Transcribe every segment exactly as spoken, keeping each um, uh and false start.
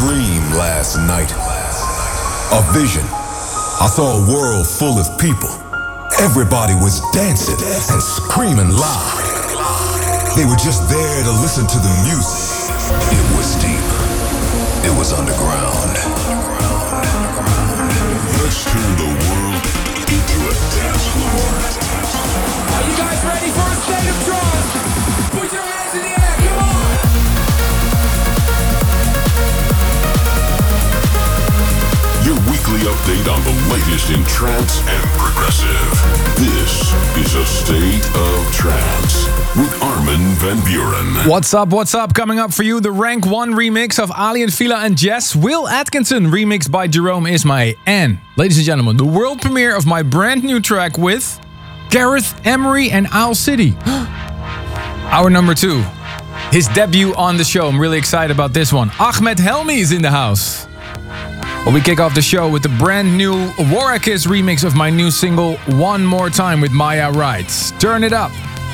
dream last night. A vision. I saw a world full of people. Everybody was dancing and screaming loud. They were just there to listen to the music. It was deep. It was underground. Let's turn the world into a dance floor. Are you guys ready for a state of trance? Put your hands in the air, come on! Your weekly update on the latest in trance and progressive. This is a State of Trance with Armin van Buuren. What's up, what's up? Coming up for you, the Rank one remix of Aly and Fila and Jess. Will Atkinson, remixed by Jerome Isma-Ae. And, ladies and gentlemen, the world premiere of my brand new track with Gareth Emery and Owl City. Our number two. His debut on the show. I'm really excited about this one. Ahmed Helmi is in the house. Well, we kick off the show with the brand new Warrakis remix of my new single, One More Time with Maya Wright. Turn it up.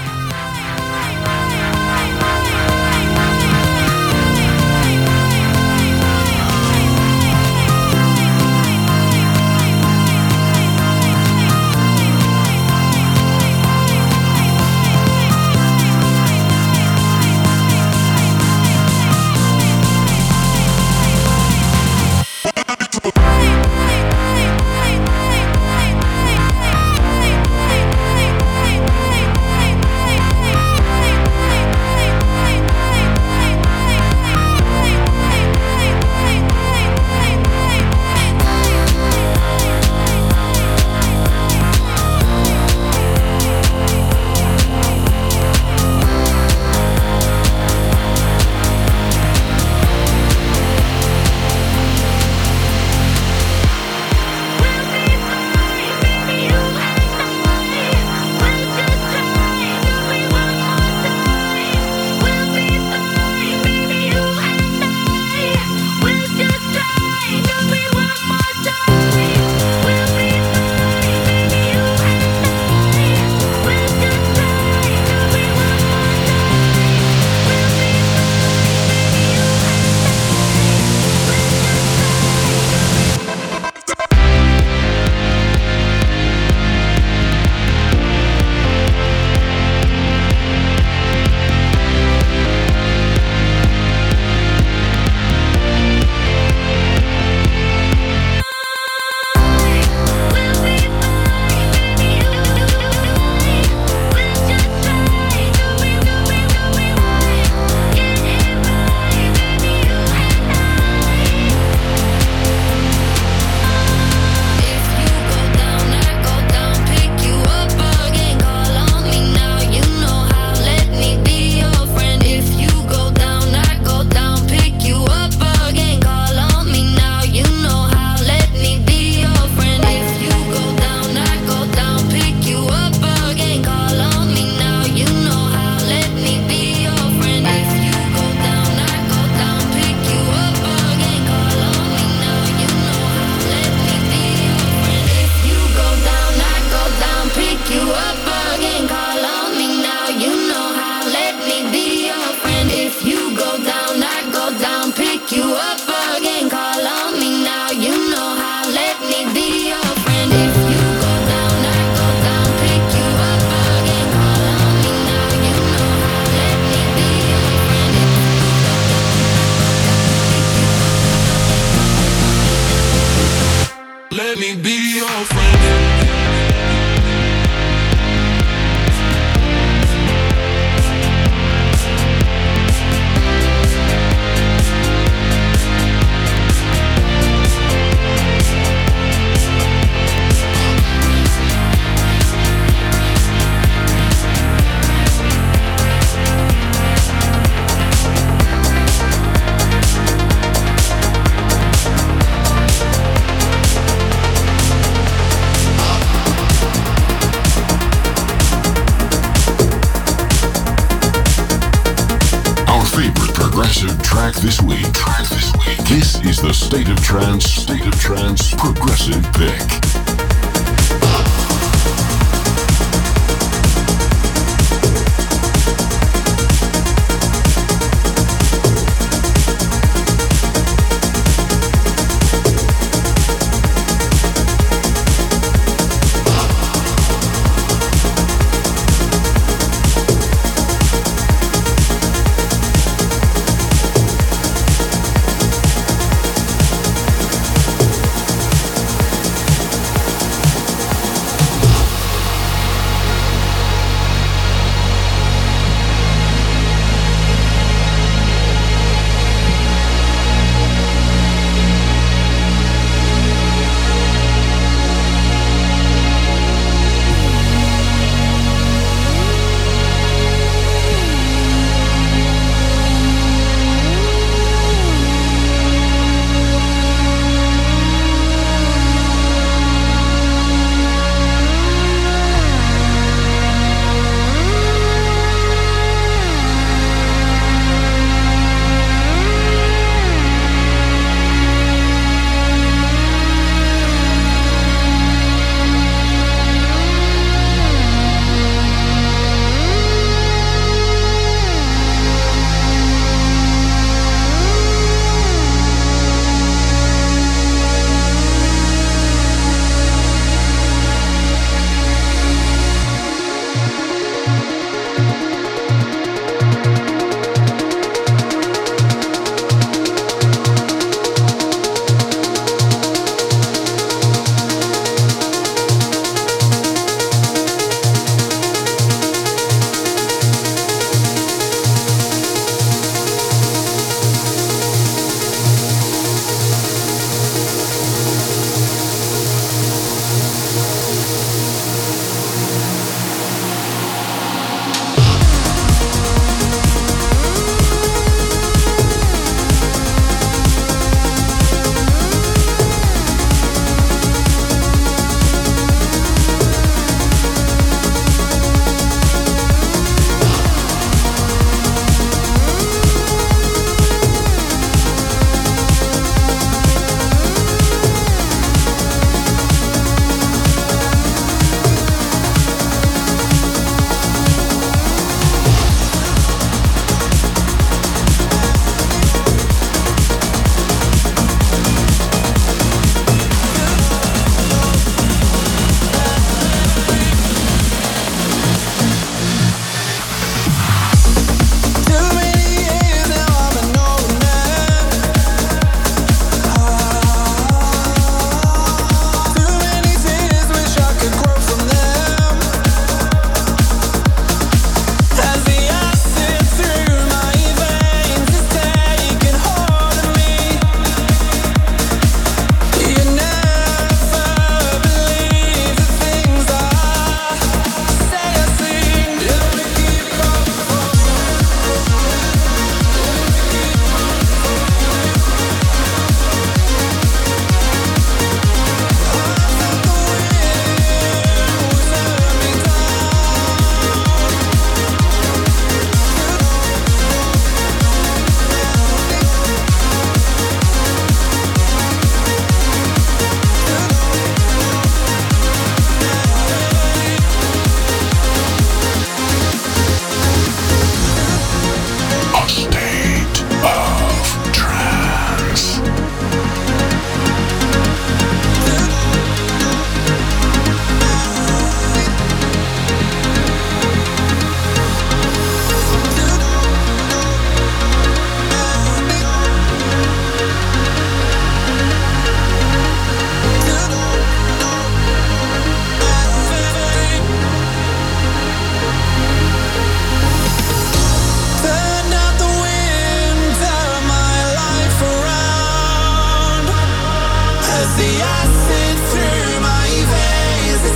This week. Track this week. This is the State of Trance, State of Trance Progressive Pick.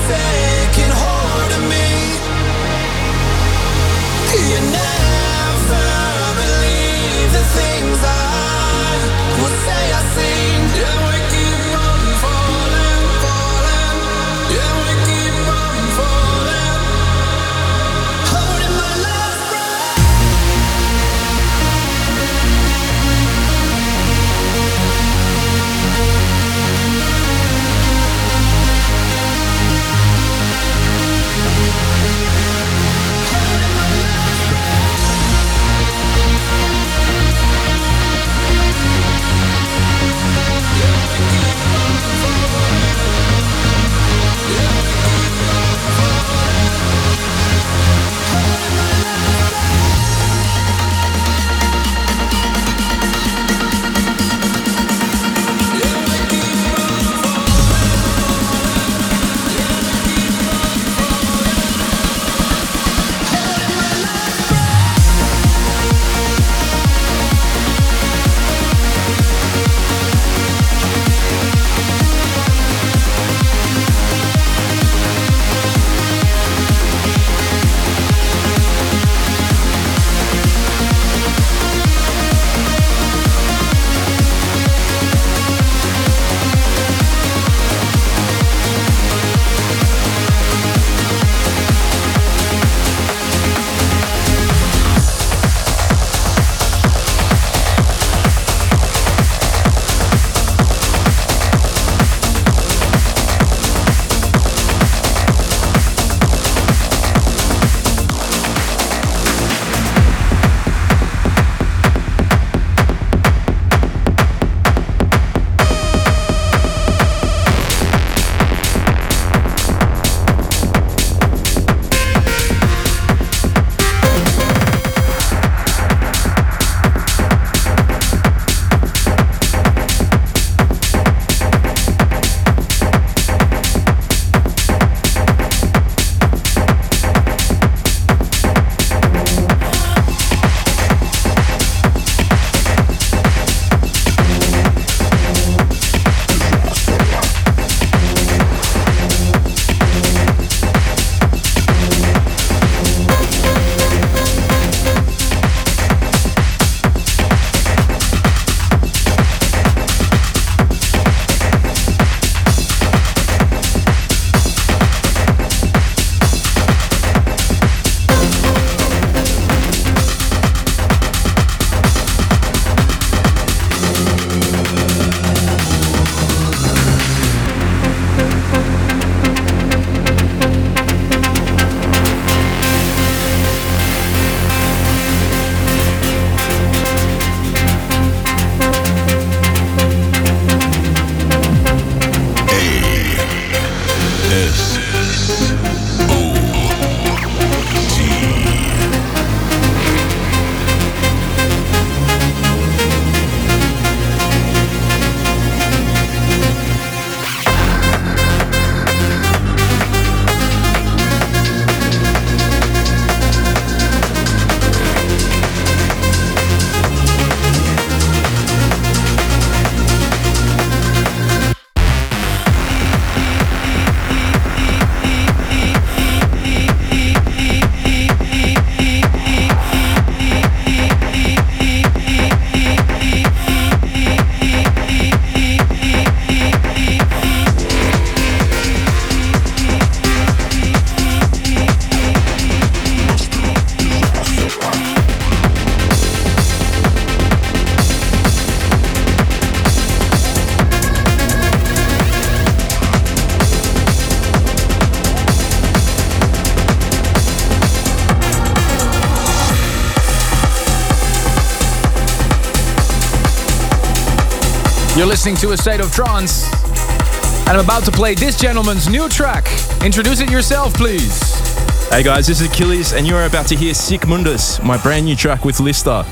taking hold of me. You never believe the things I would say I seen. Yeah, we keep on falling, falling. Yeah, we keep on falling. Holding my last breath. You're listening to A State of Trance, and I'm about to play this gentleman's new track. Introduce it yourself, please. Hey guys, this is Achilles, and you're about to hear Sic Mundus, my brand new track with Lister.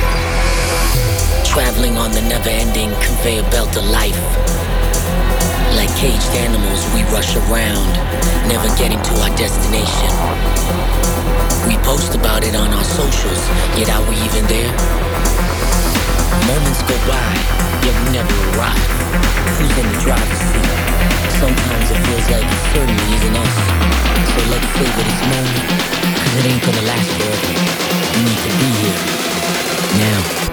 Traveling on the never-ending conveyor belt of life. Like caged animals, we rush around, never getting to our destination. We post about it on our socials, yet are we even there? Moments go by, yet we never arrive. Who's in the driver's seat? Sometimes it feels like it certainly isn't us. So let's savor this moment, cause it ain't gonna last forever. We need to be here, now.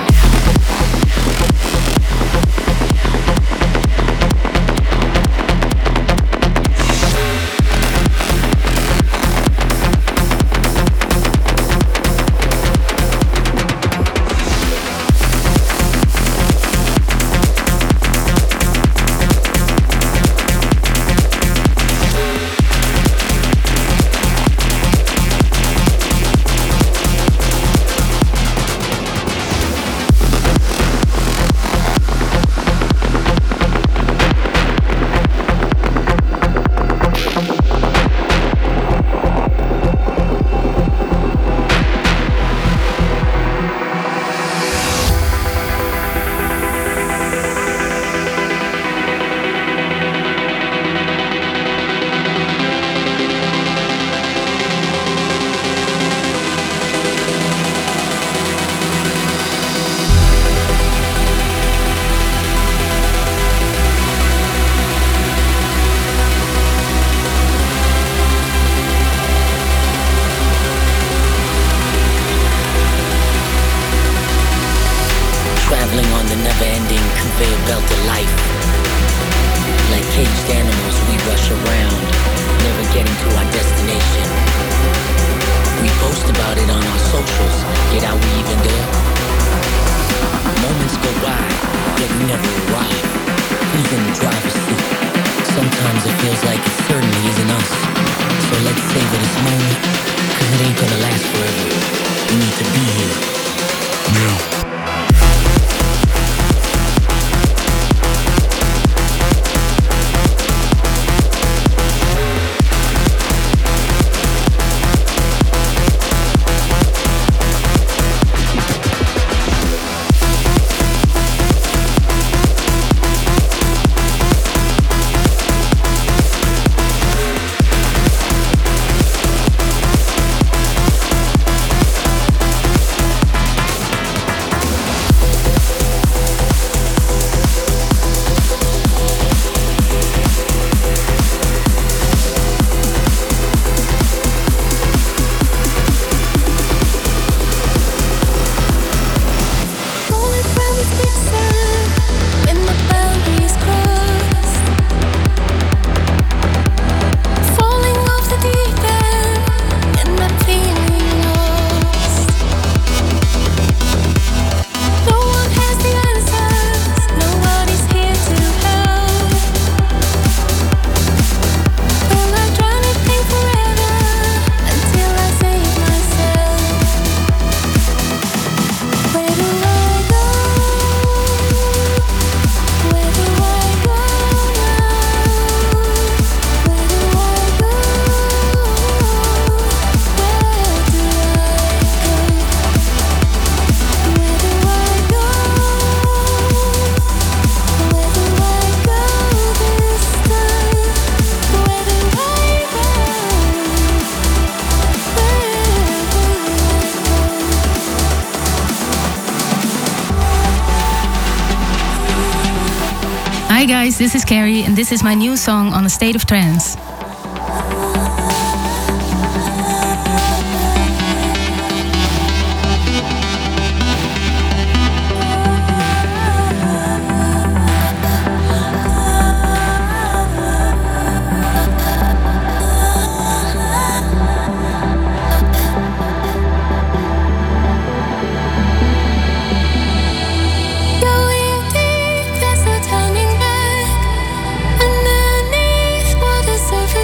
Hi guys, this is Carrie and this is my new song on A State of Trance. Surface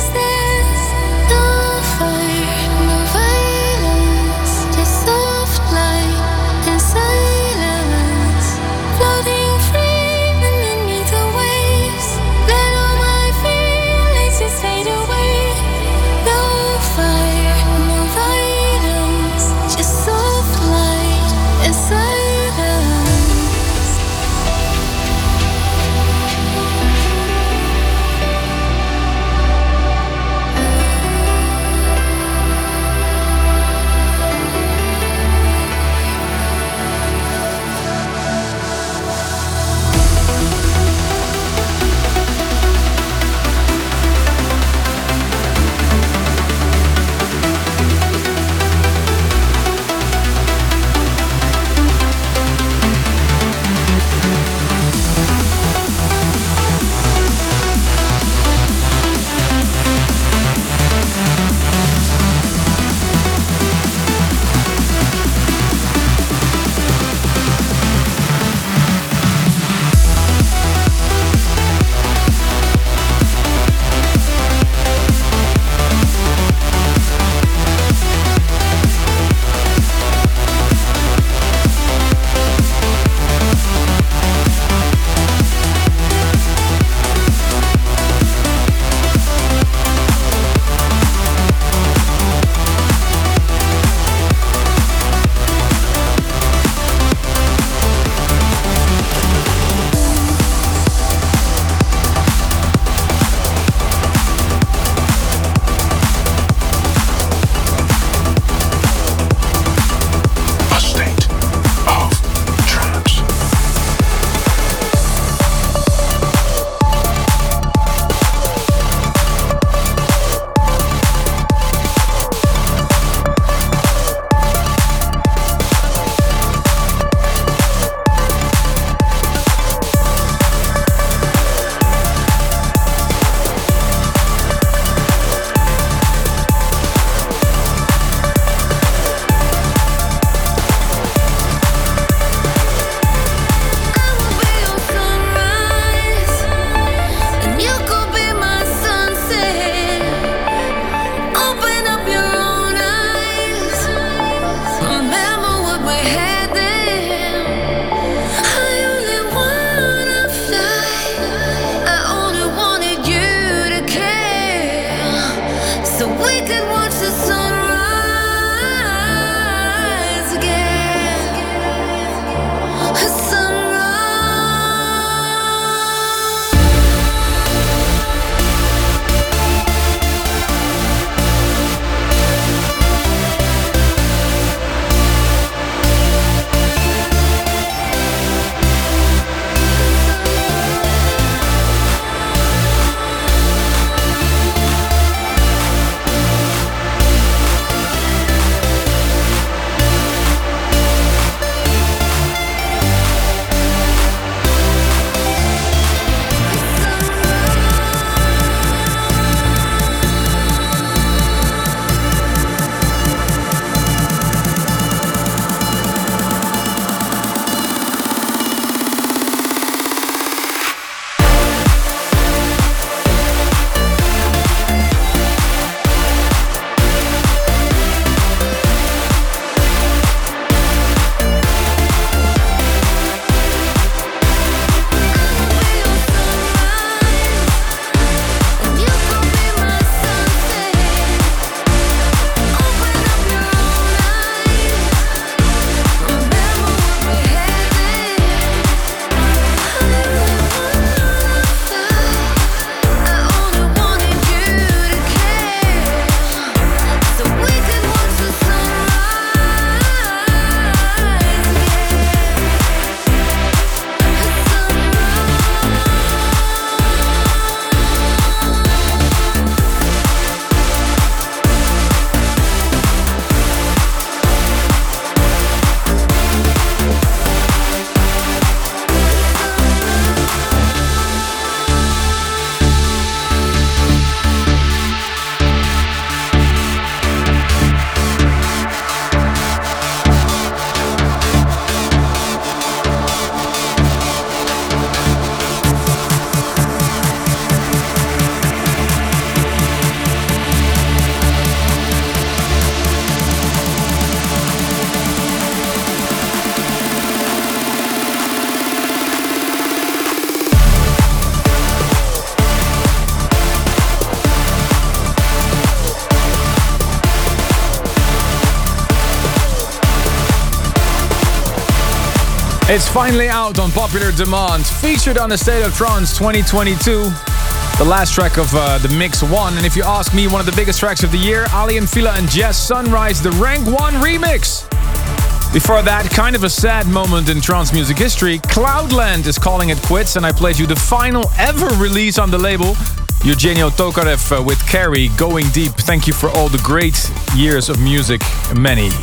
It's finally out on popular demand, featured on the State of Trance twenty twenty-two. The last track of uh, the Mix one, and if you ask me, one of the biggest tracks of the year, Ali and Fila and Jess, Sunrise, the Rank one remix. Before that, kind of a sad moment in trance music history, Cloudland is calling it quits, and I played you the final ever release on the label, Eugenio Tokarev uh, with Carrie, Going Deep. Thank you for all the great years of music, many.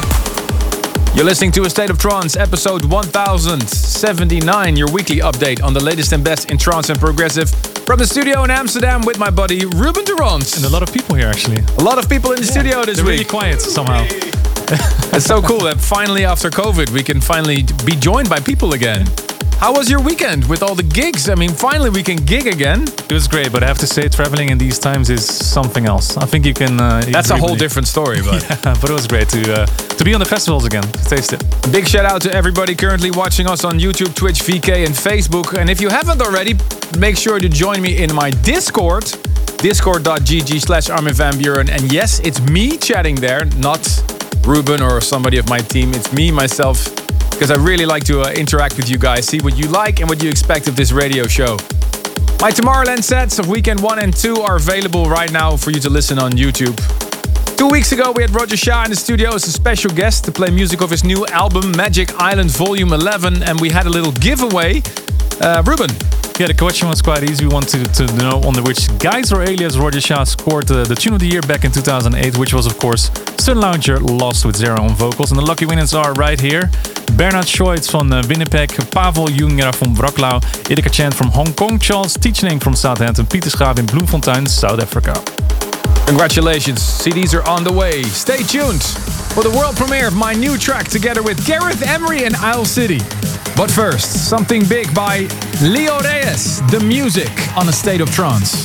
You're listening to A State of Trance, episode one thousand seventy-nine, your weekly update on the latest and best in trance and progressive. From the studio in Amsterdam with my buddy Ruben Durant. And a lot of people here, actually. A lot of people in the yeah, studio this they're week. Really quiet somehow. It's so cool that finally after COVID we can finally be joined by people again. How was your weekend with all the gigs? I mean, finally we can gig again. It was great, but I have to say, traveling in these times is something else. I think you can... Uh, That's a whole different story, but... yeah, but it was great to uh, to be on the festivals again, to taste it. Big shout out to everybody currently watching us on YouTube, Twitch, V K and Facebook. And if you haven't already, make sure to join me in my Discord, discord.gg slash Armin van Buuren. And yes, it's me chatting there, not Ruben or somebody of my team. It's me, myself, because I really like to uh, interact with you guys, see what you like and what you expect of this radio show. My Tomorrowland sets of weekend one and two are available right now for you to listen on YouTube. Two weeks ago we had Roger Shah in the studio as a special guest to play music of his new album Magic Island Volume eleven, and we had a little giveaway. Uh, Ruben. Yeah, the question was quite easy. We wanted to know under which guise or alias Roger Shah scored uh, the Tune of the Year back in two thousand eight, which was of course Sun Lounger, Lost with Zero on vocals. And the lucky winners are right here. Bernard Schoitz van uh, Winnipeg, Pavel Jungra from Wroclaw, Erika Chan from Hong Kong, Charles Teaching from Southampton, Pieter Schaaf in Bloemfontein, South Africa. Congratulations, C Ds are on the way. Stay tuned for the world premiere of my new track together with Gareth Emery and Isle City. But first, something big by Leo Reyes, The Music on A State of Trance.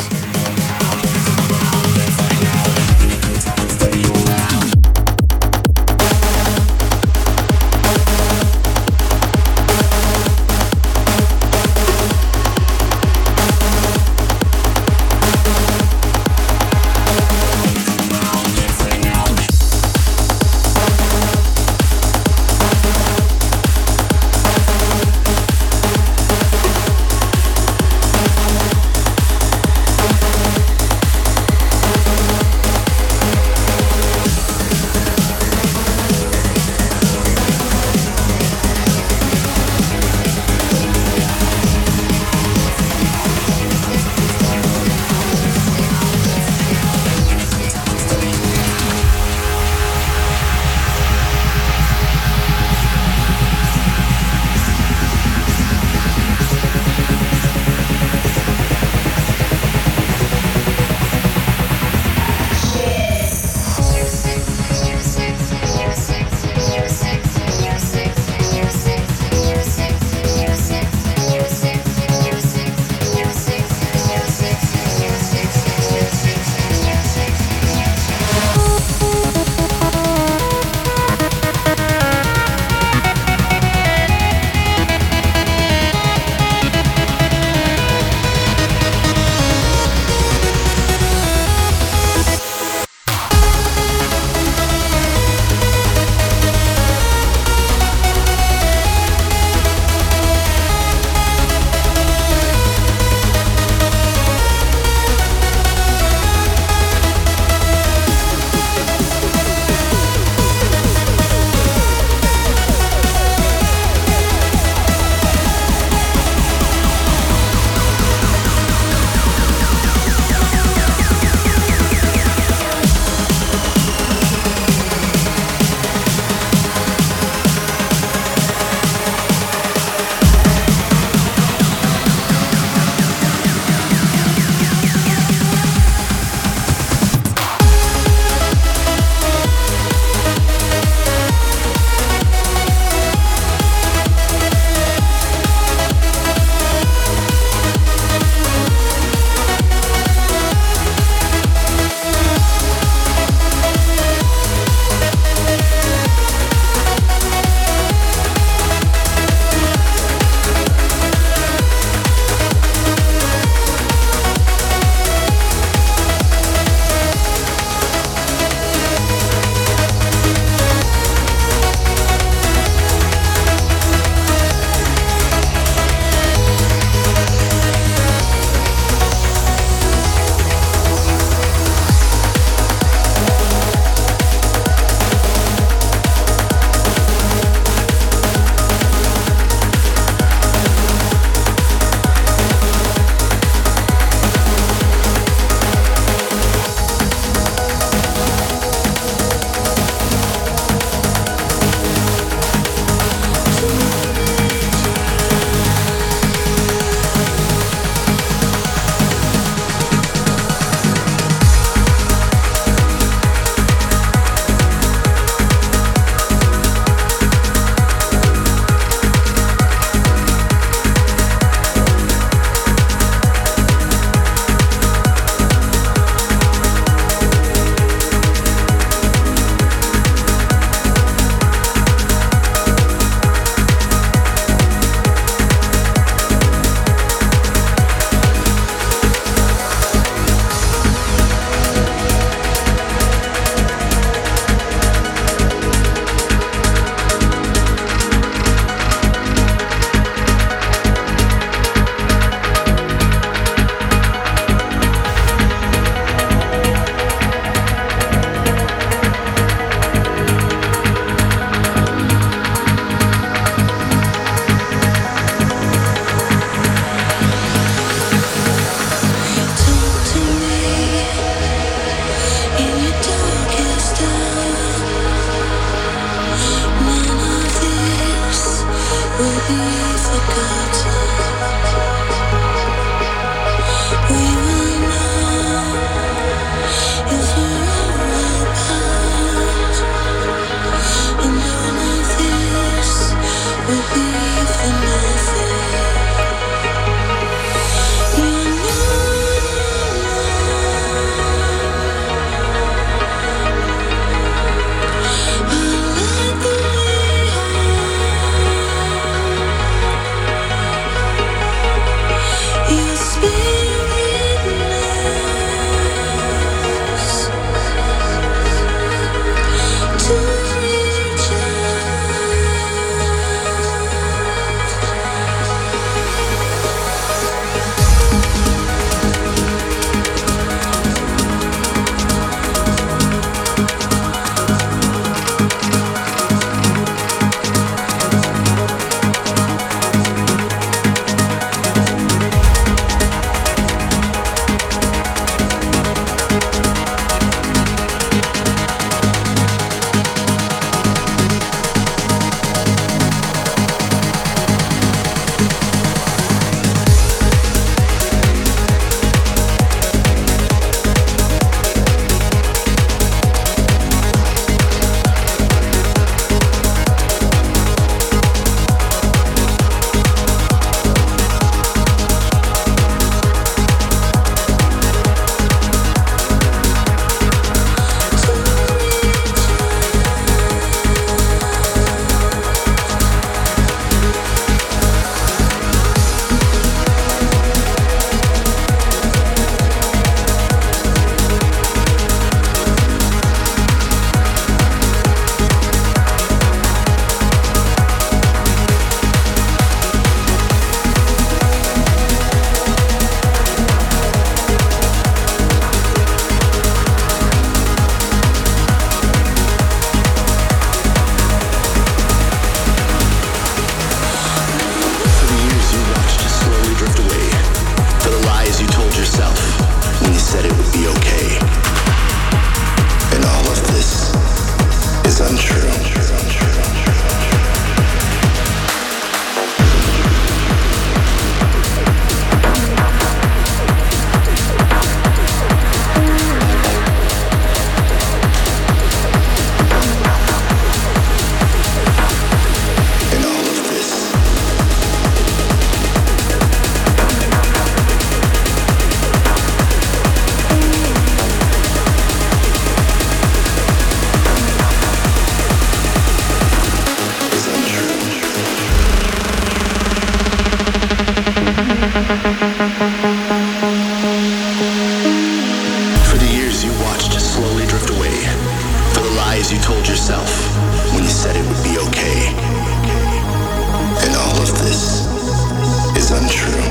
is untrue.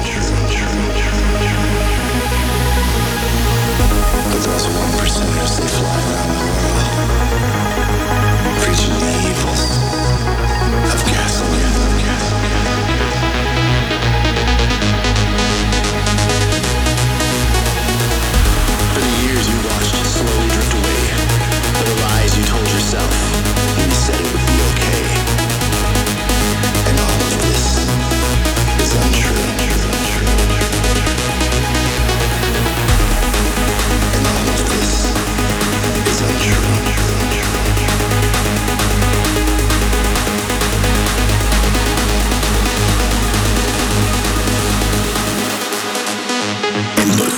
But those one percenters, they fly around the world, preaching the evils of gasoline. For the years you watched slowly drift away, for the lies you told yourself when you said it would be okay. And all of this is untrue. And all of this is untrue. And look.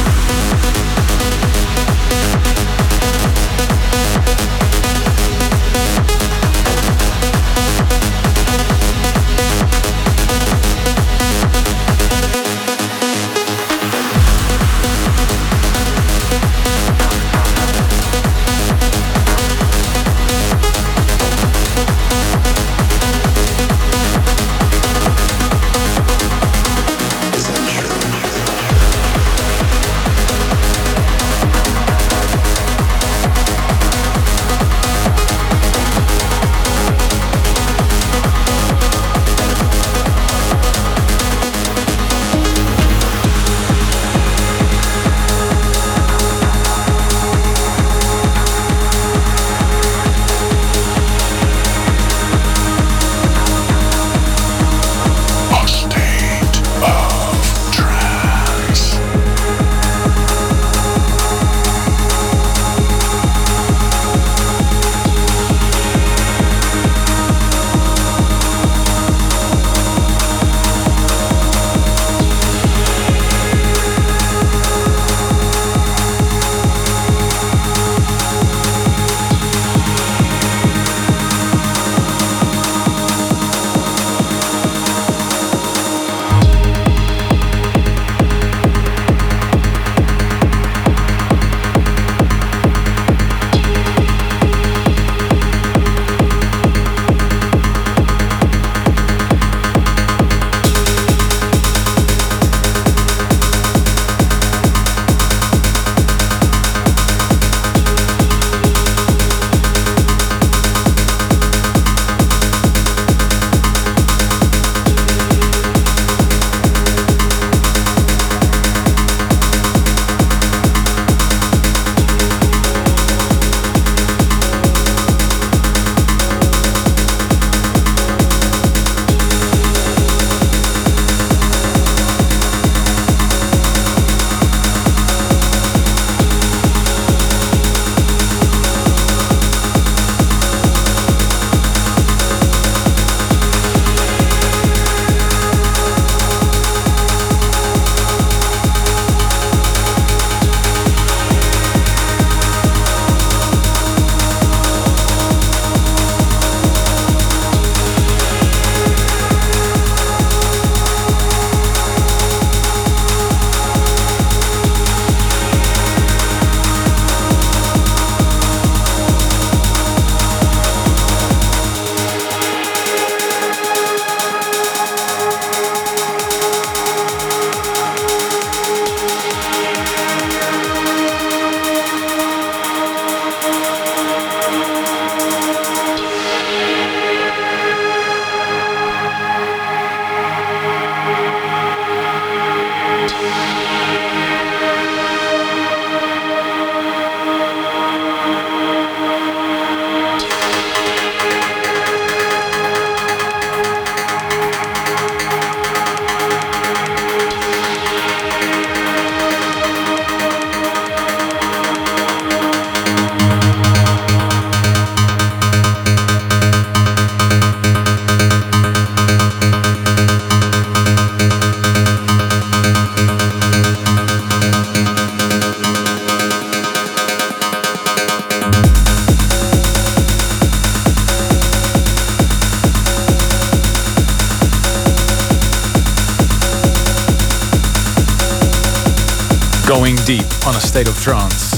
Going deep on A State of Trance.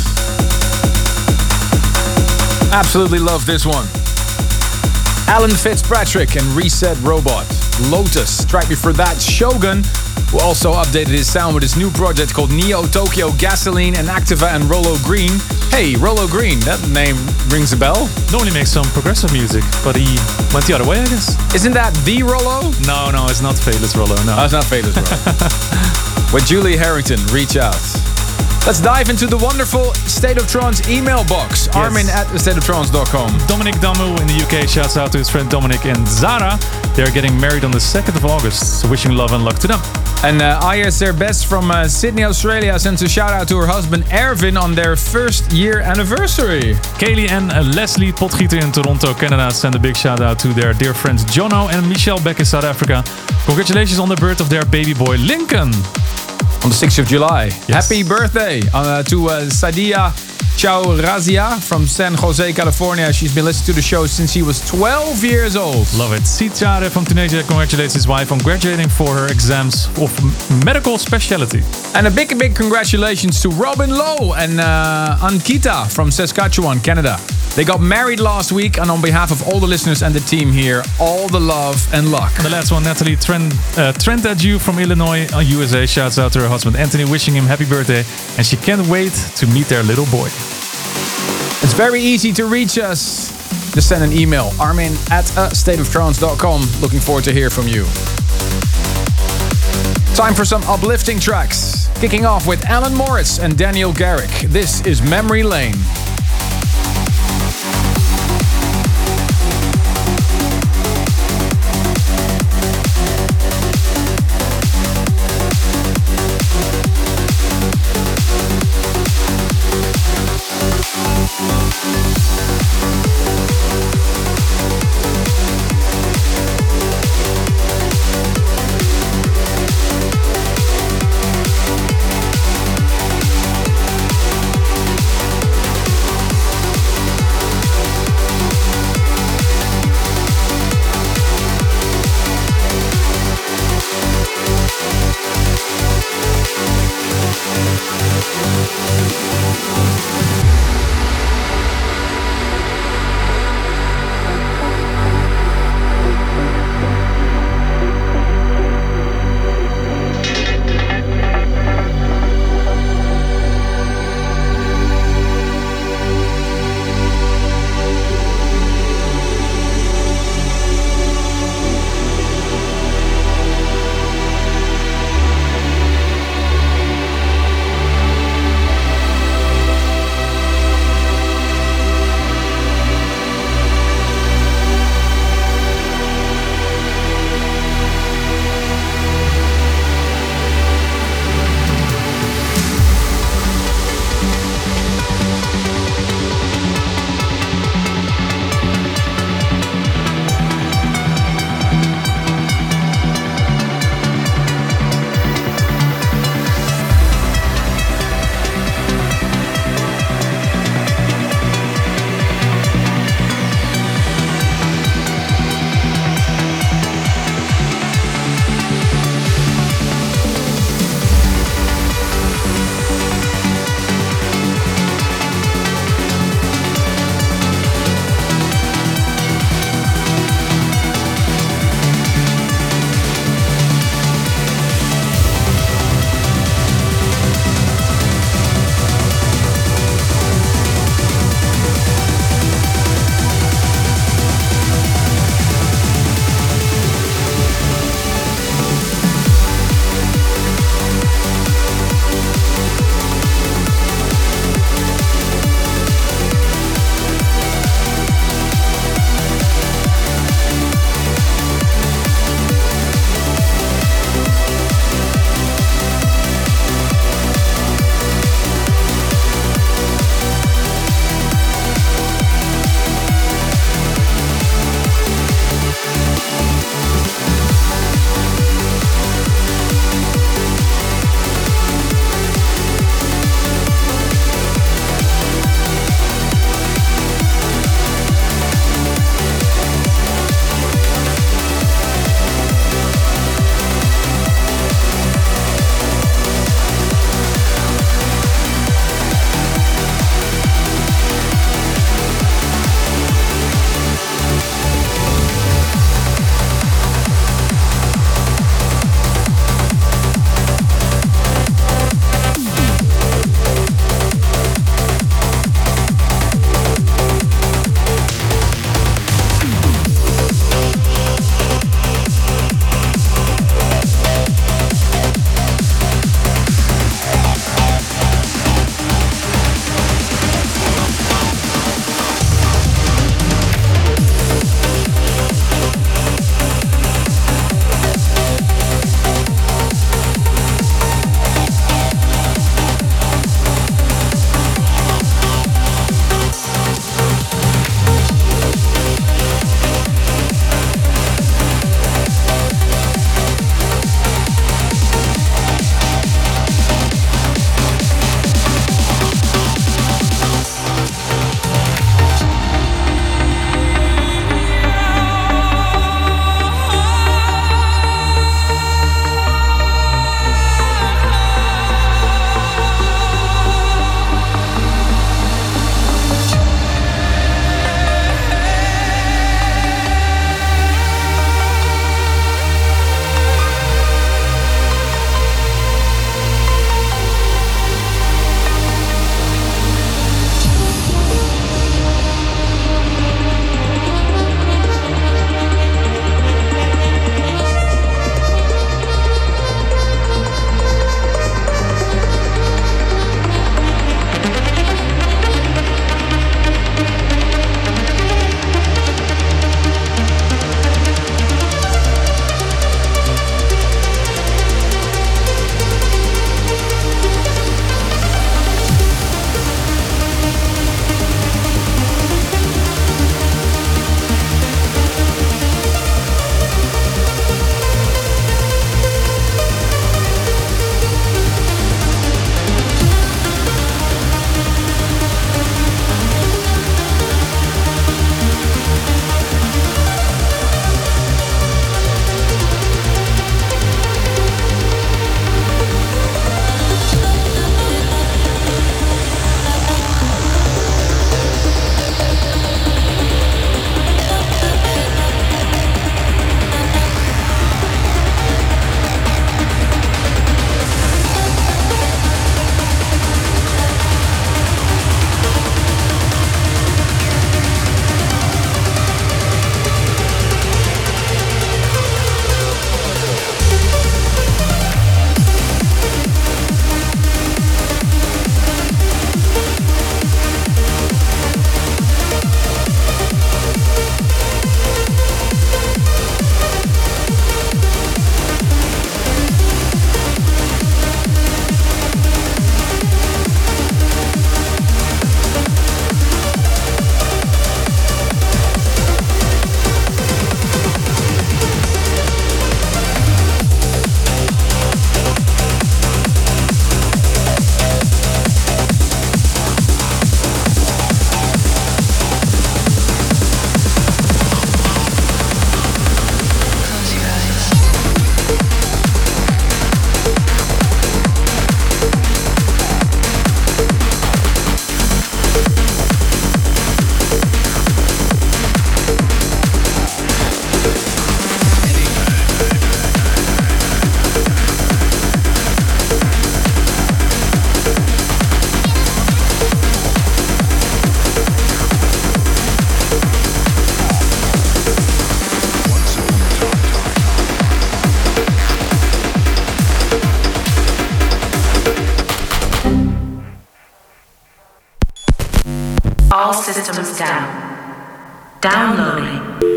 Absolutely love this one. Alan Fitzpatrick and Reset Robot. Lotus. Track before that, Shogun, who also updated his sound with his new project called Neo Tokyo Gasoline and Activa and Rolo Green. Hey, Rolo Green, that name rings a bell. Normally makes some progressive music, but he went the other way, I guess. Isn't that the Rolo? No, no, it's not Fateless Rollo, no. Oh, it's not Fateless Rollo. With Julie Harrington, reach out. Let's dive into the wonderful State of Trance email box. Yes. Armin at state of trance dot com. Dominic Damu in the U K shouts out to his friend Dominic and Zara. They're getting married on the second of August, so wishing love and luck to them. And uh, Ayers, their best from uh, Sydney, Australia, sends a shout out to her husband Ervin on their first year anniversary. Kaylee and uh, Leslie Potgieter in Toronto, Canada, send a big shout out to their dear friends Jono and Michelle back in South Africa. Congratulations on the birth of their baby boy Lincoln. On the sixth of July. Yes. Happy birthday uh, to uh, Sadia Chaurazia from San Jose, California. She's been listening to the show since she was twelve years old. Love it. Sitare from Tunisia congratulates his wife on graduating for her exams of medical specialty. And a big, big congratulations to Robin Lowe and uh, Ankita from Saskatchewan, Canada. They got married last week, and on behalf of all the listeners and the team here, all the love and luck. And the last one, Natalie Trent, uh, Trentadue from Illinois, uh, U S A, shouts out to her husband Anthony, wishing him happy birthday, and she can't wait to meet their little boy. It's very easy to reach us. Just send an email, armin at state of trance dot com. Looking forward to hear from you. Time for some uplifting tracks. Kicking off with Alan Morris and Daniel Garrick. This is Memory Lane. All systems down. Downloading.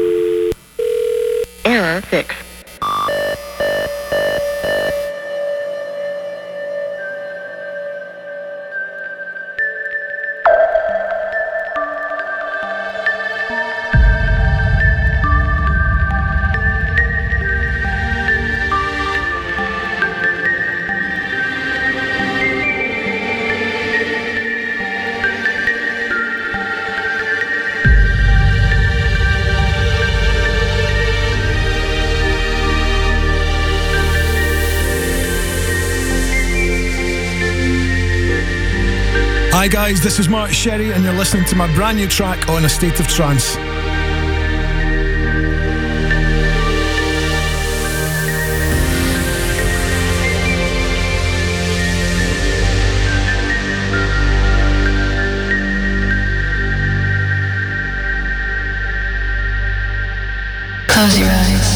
Error fixed. Hi guys, this is Mark Sherry and you're listening to my brand new track on A State of Trance. Close your eyes.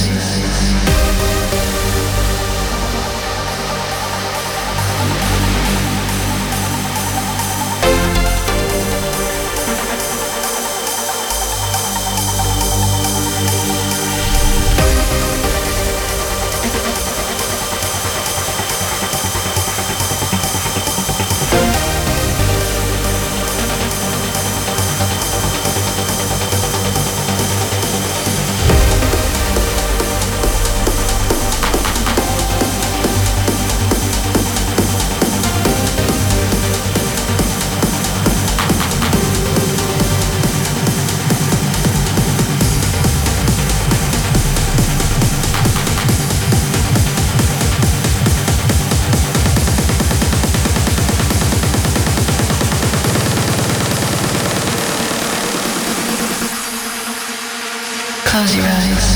Close your eyes.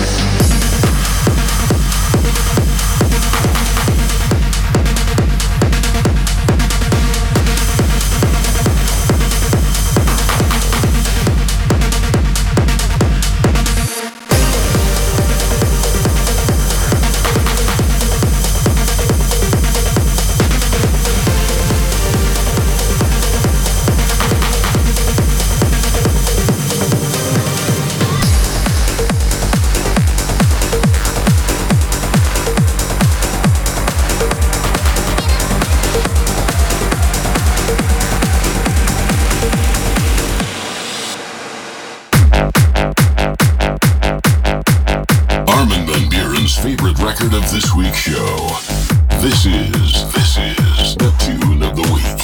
Record of this week's show. This is, this is the tune of the week.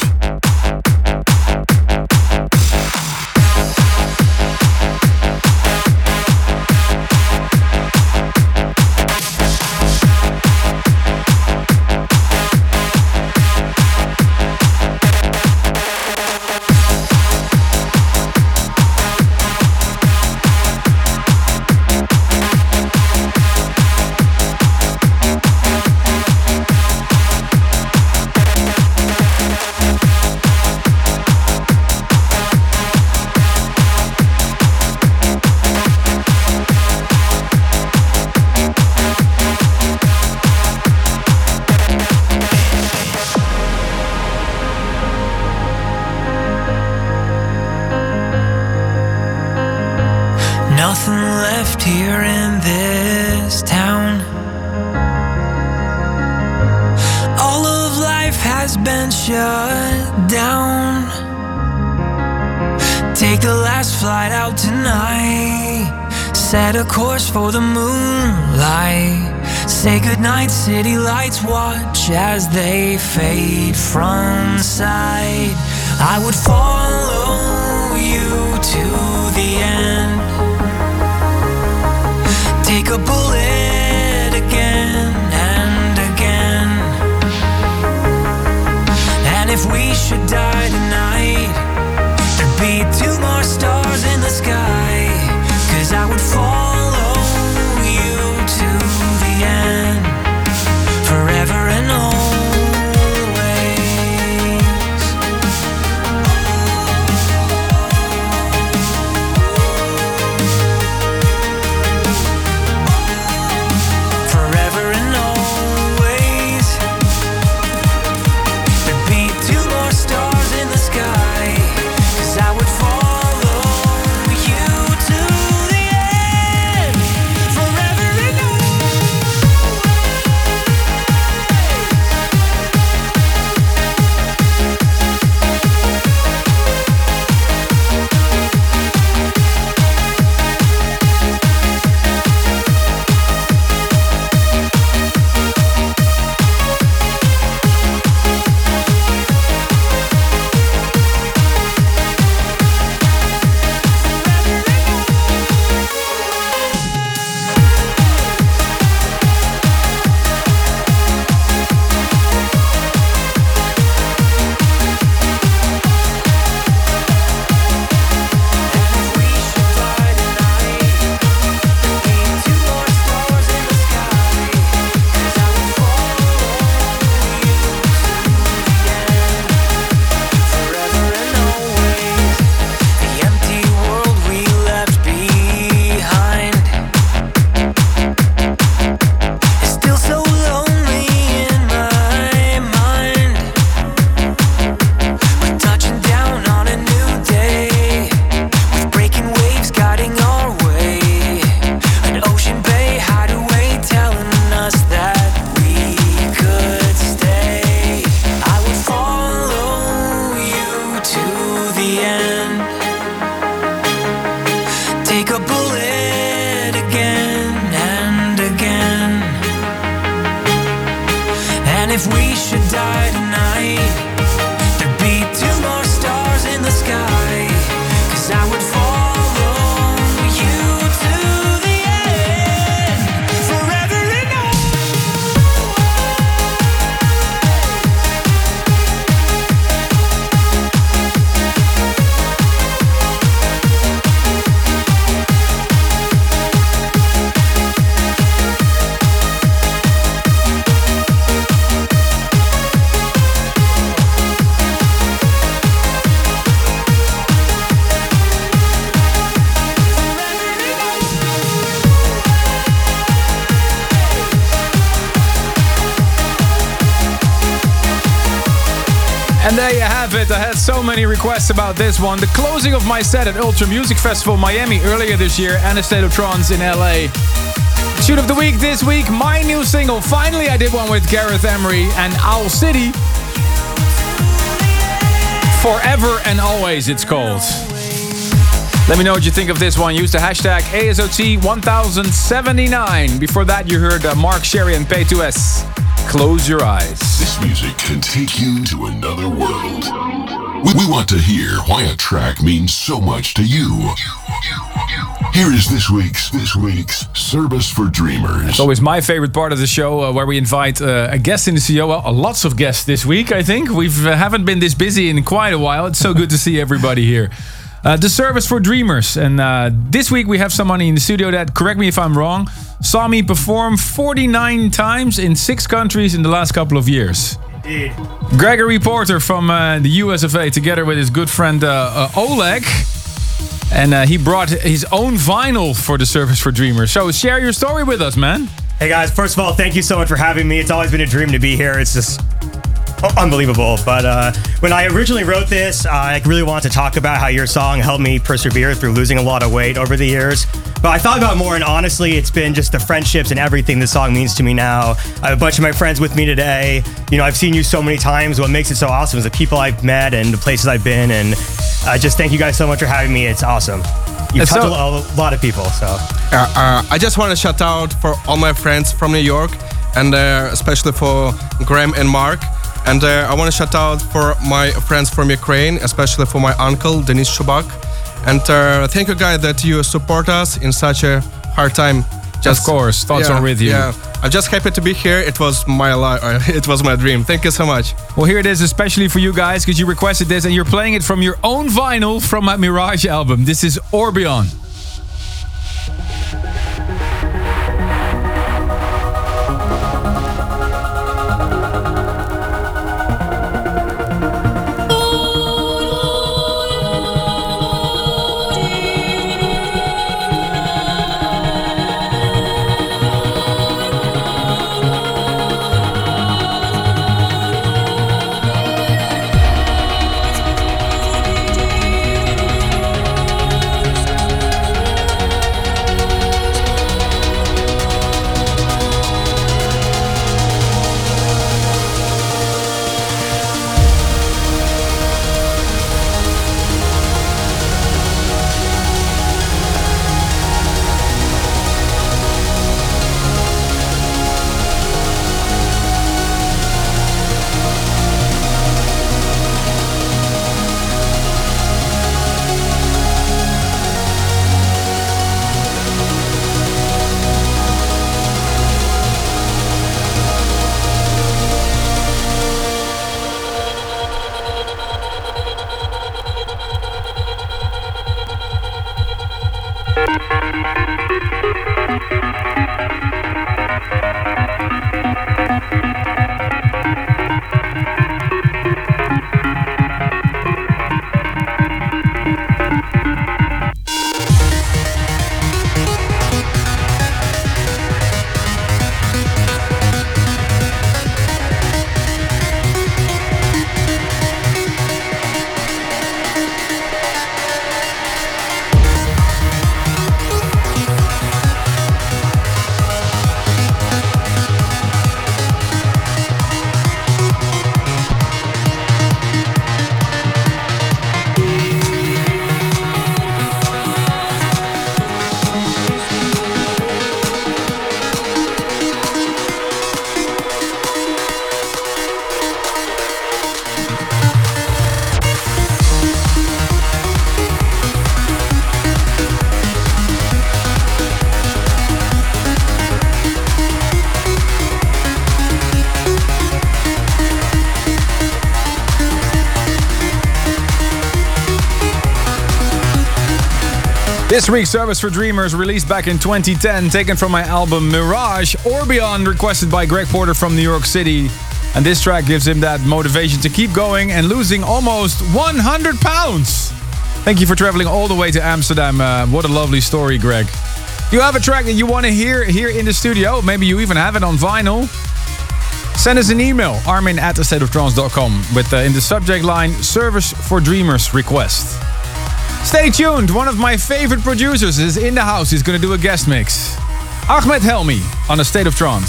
Nothing left here in this town. All of life has been shut down. Take the last flight out tonight. Set a course for the moonlight. Say goodnight, city lights. Watch as they fade from sight. I would follow you to the end. Take a bullet again and again. And if we should die tonight, there'd be two more stars in the sky. 'Cause I would follow you to the end, forever and always. Stars in the we should die tonight, there'd be two more stars in the sky, 'cause I would follow you to the end, forever and And there you have it. I had so many requests about this one. The closing of my set at Ultra Music Festival Miami earlier this year and a State of Trance in L A. Shoot of the week this week, my new single. Finally, I did one with Gareth Emery and Owl City. Forever and Always, it's called. Let me know what you think of this one. Use the hashtag A S O T one thousand seventy-nine. Before that, you heard uh, Mark Sherry and P two S. Close your eyes. This music can take you to another world. We, we want to hear why a track means so much to you. Here is this week's this week's Service for Dreamers. It's always my favorite part of the show, uh, where we invite uh, a guest in the studio. Well, uh, lots of guests this week, I think. We uh, haven't been this busy in quite a while. It's so good to see everybody here. Uh, the Service for Dreamers. And uh, this week we have somebody in the studio that, correct me if I'm wrong, saw me perform forty-nine times in six countries in the last couple of years. Indeed. Gregory Porter from uh, the U S of A, together with his good friend uh, uh, Oleg. And uh, he brought his own vinyl for the Service for Dreamers. So share your story with us, man. Hey guys, first of all, thank you so much for having me. It's always been a dream to be here. It's just unbelievable. But uh, when I originally wrote this, uh, I really wanted to talk about how your song helped me persevere through losing a lot of weight over the years. But I thought about it more, and honestly, it's been just the friendships and everything this song means to me now. I have a bunch of my friends with me today. You know, I've seen you so many times. What makes it so awesome is the people I've met and the places I've been. And I uh, just thank you guys so much for having me. It's awesome. You've touched so, a lot of people, so. Uh, uh, I just want to shout out for all my friends from New York, and uh, especially for Graham and Mark. And uh, I want to shout out for my friends from Ukraine, especially for my uncle, Denis Chubak. And uh, thank you, guys, that you support us in such a hard time. Just, of course, thoughts yeah, are with you. Yeah, I'm just happy to be here. It was my life. It was my dream. Thank you so much. Well, here it is, especially for you guys, because you requested this, and you're playing it from your own vinyl from my Mirage album. This is Orbion. This week's Service for Dreamers, released back in twenty ten, taken from my album Mirage. Orbion, requested by Greg Porter from New York City. And this track gives him that motivation to keep going and losing almost one hundred pounds. Thank you for traveling all the way to Amsterdam. Uh, what a lovely story, Greg. If you have a track that you want to hear here in the studio, maybe you even have it on vinyl, send us an email, armin at a state of trance dot com, with uh, in the subject line, Service for Dreamers request. Stay tuned, one of my favorite producers is in the house. He's going to do a guest mix. Ahmed Helmi on A State of Trance.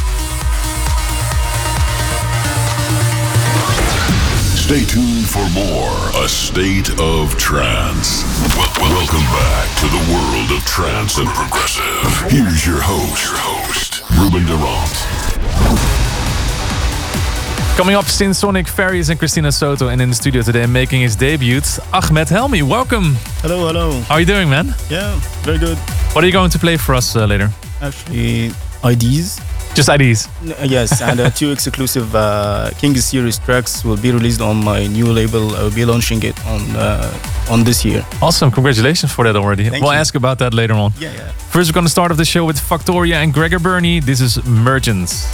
Stay tuned for more A State of Trance. Wel- welcome back to the world of trance and progressive. Here's your host, your host, Ruben Durant. Coming up, Sin Sonic, Farius and Christina Soto, and in the studio today making his debut, Ahmed Helmi. Welcome. Hello, hello. How are you doing, man? Yeah, very good. What are you going to play for us uh, later? Actually, I Ds. Just I Ds? N- yes, and uh, two exclusive uh, King Series tracks will be released on my new label. I will be launching it on uh, on this year. Awesome, congratulations for that already. Thank we'll you. ask about that later on. Yeah, yeah. First, we're going to start off the show with Factoria and Gregor Burney. This is Merchants.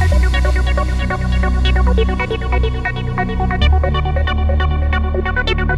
Thank you.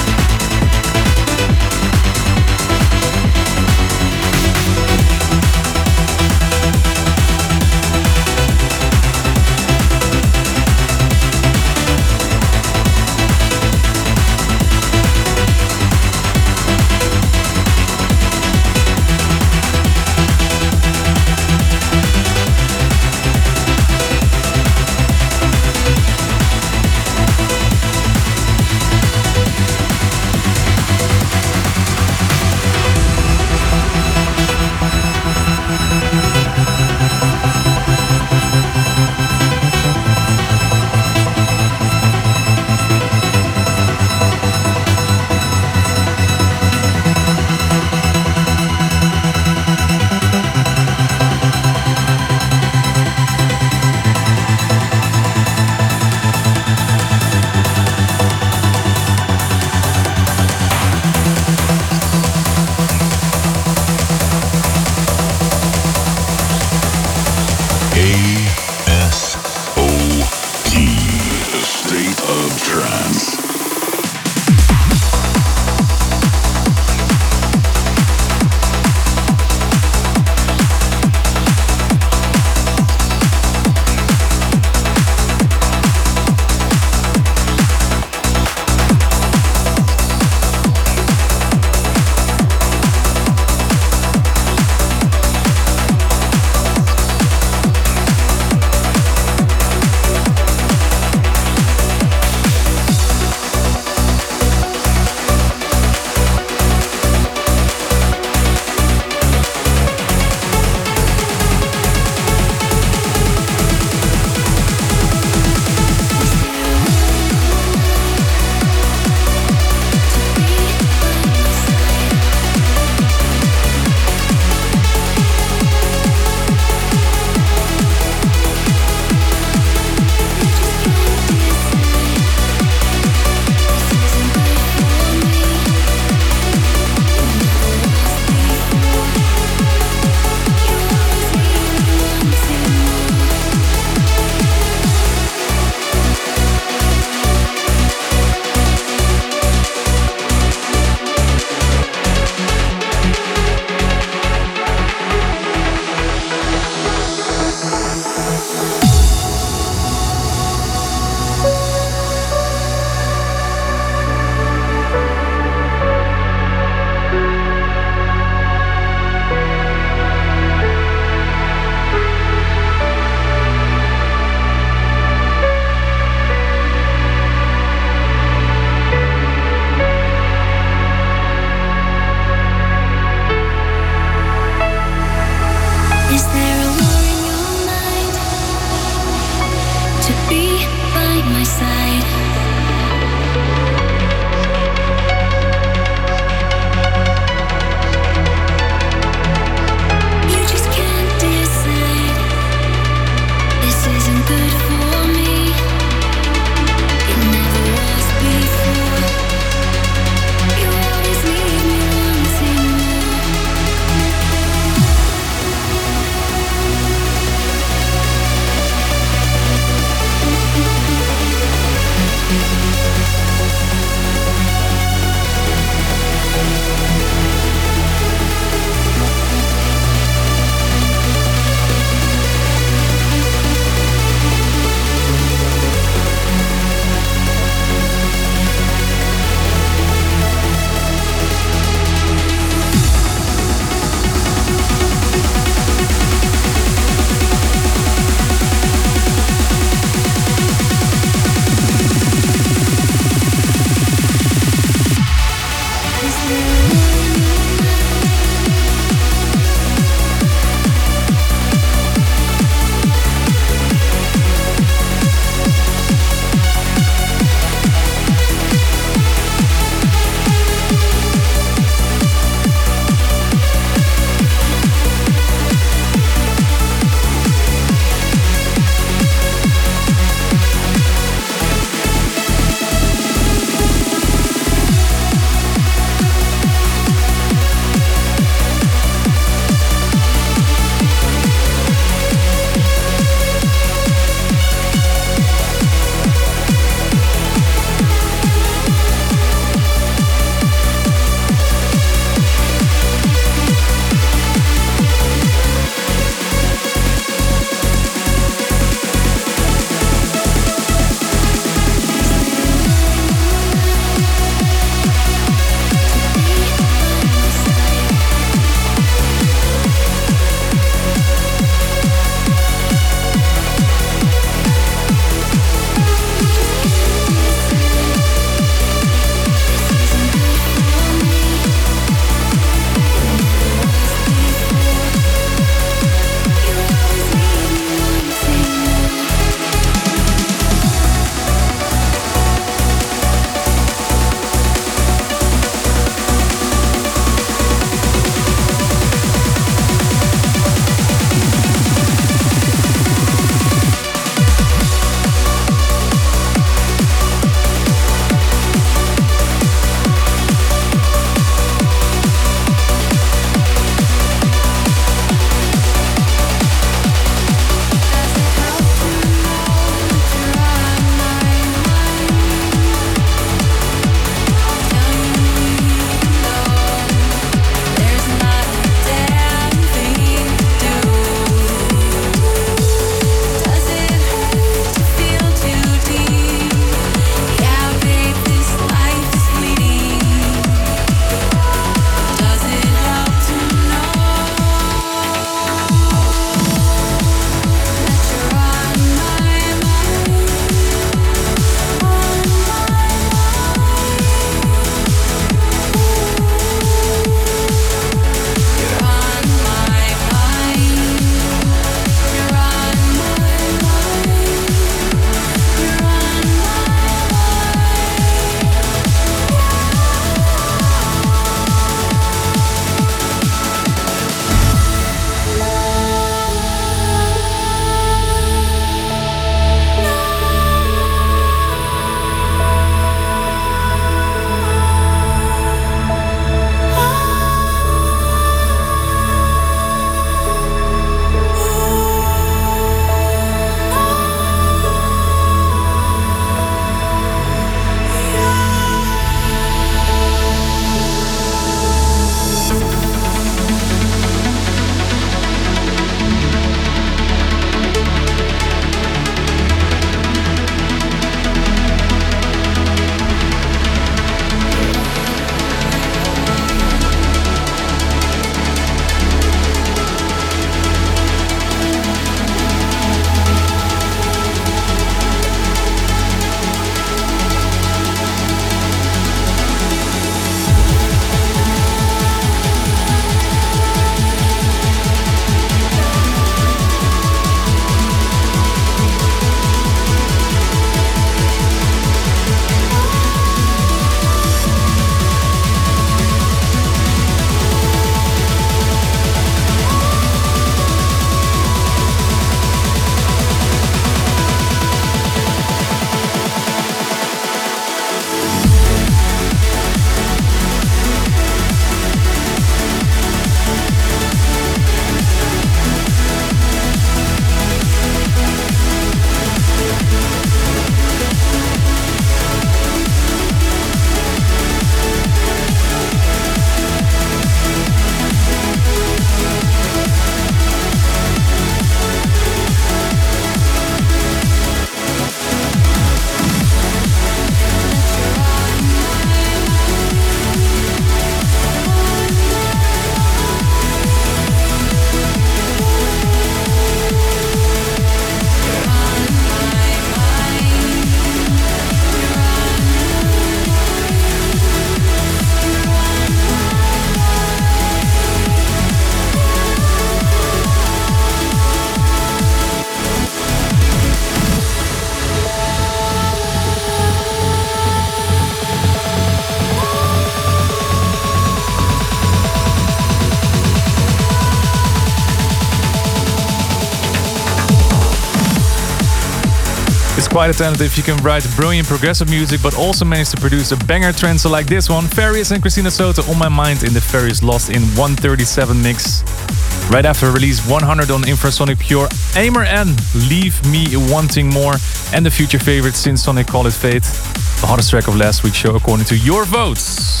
It's quite a talent if you can write brilliant progressive music, but also manage to produce a banger trance like this one. Farius and Christina Soto, On My Mind, in the Farius Lost in one thirty-seven mix. Right after release one hundred on Infrasonic Pure, Aimer and Leave Me Wanting More, and the future favorite Synsonic, Call It Fate. The hottest track of last week's show according to your votes.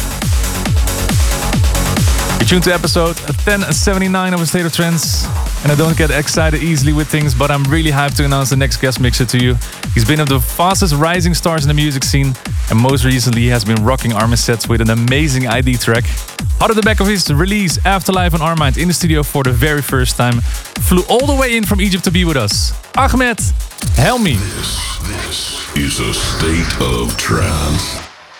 You're tuned to episode ten seventy-nine of A State of Trance. And I don't get excited easily with things, but I'm really hyped to announce the next guest mixer to you. He's been one of the fastest rising stars in the music scene, and most recently he has been rocking Armin sets with an amazing I D track. Hot at the back of his release, Afterlife on Armind, in the studio for the very first time, flew all the way in from Egypt to be with us. Ahmed Helmi. This, this is A State of Trance.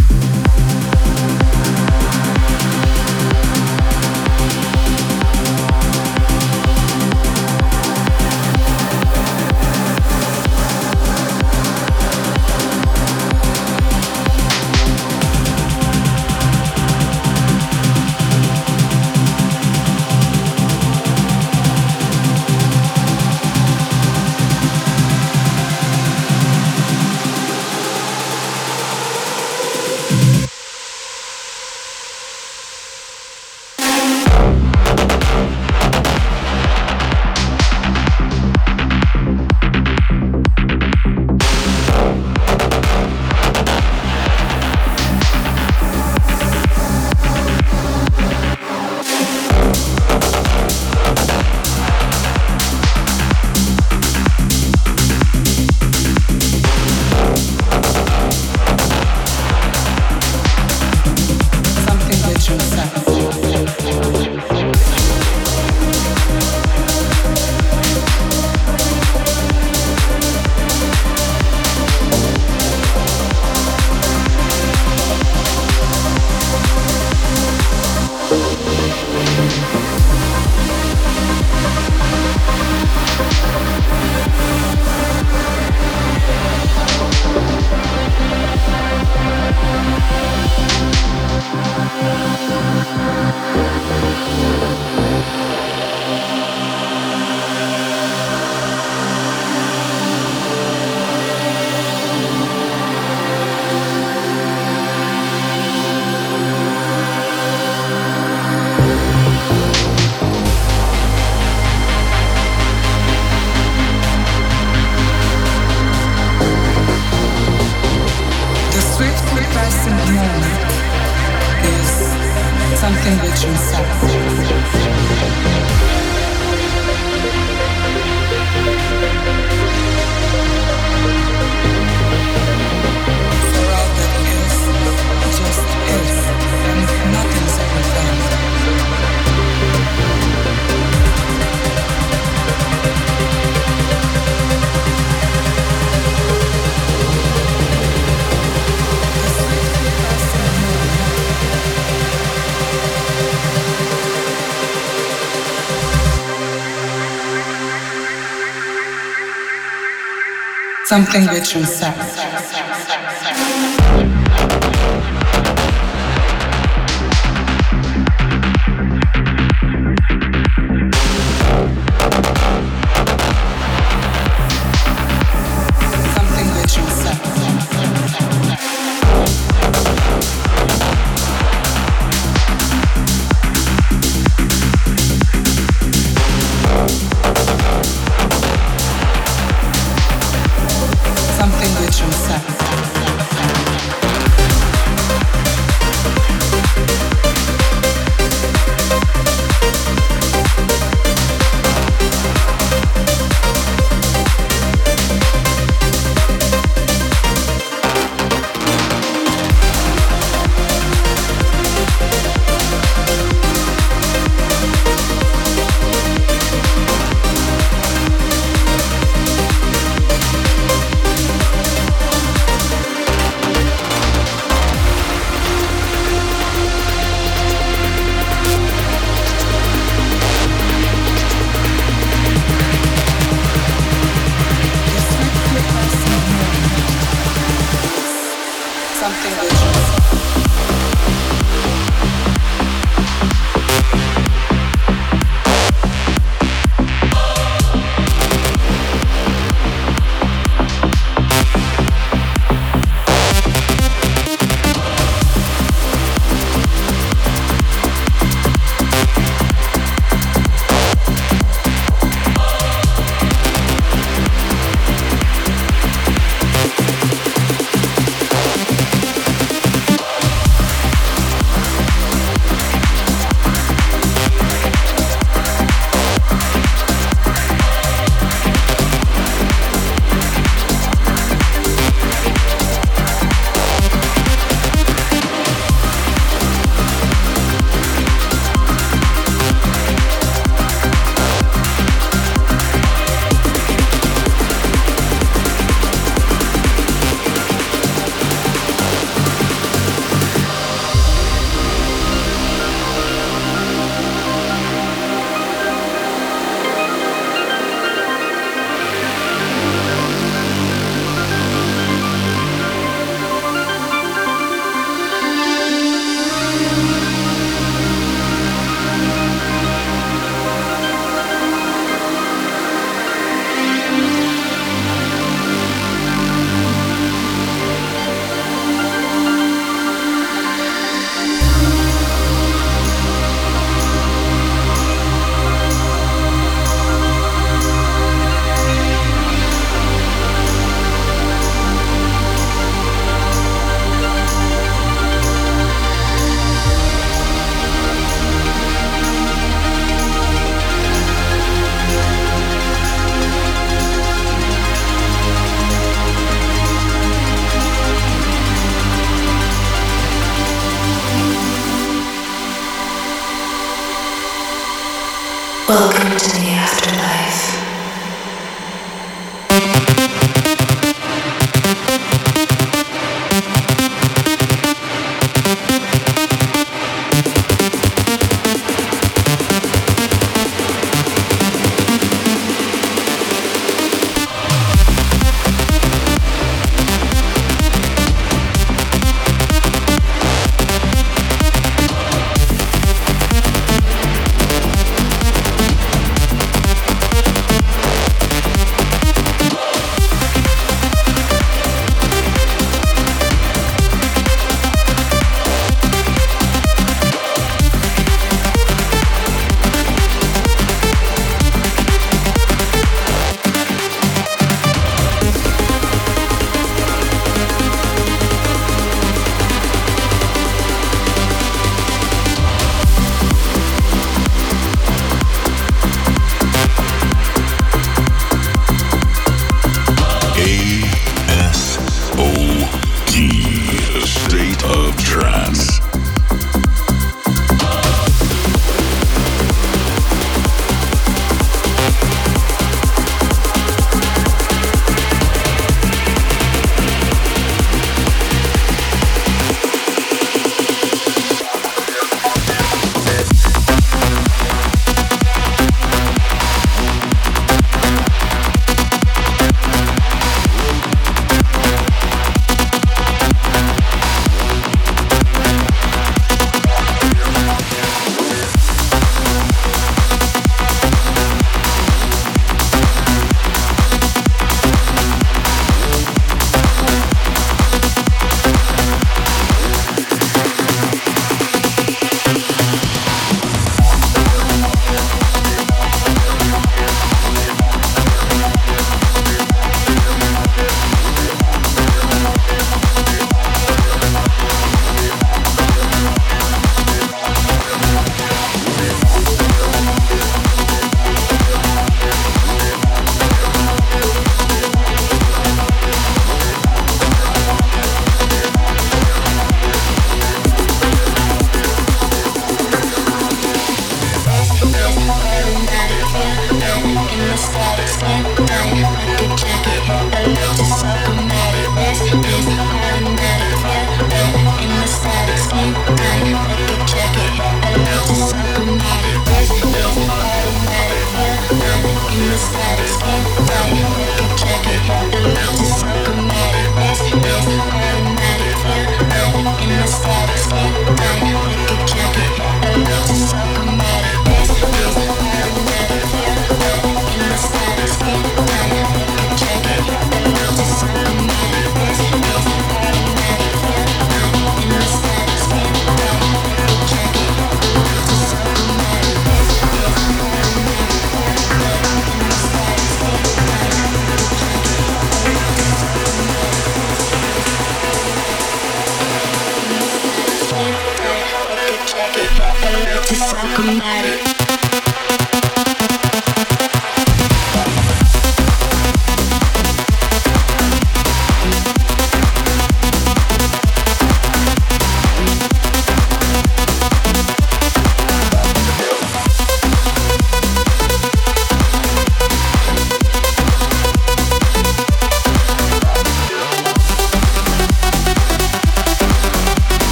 Something rich inside. Welcome to the afterlife.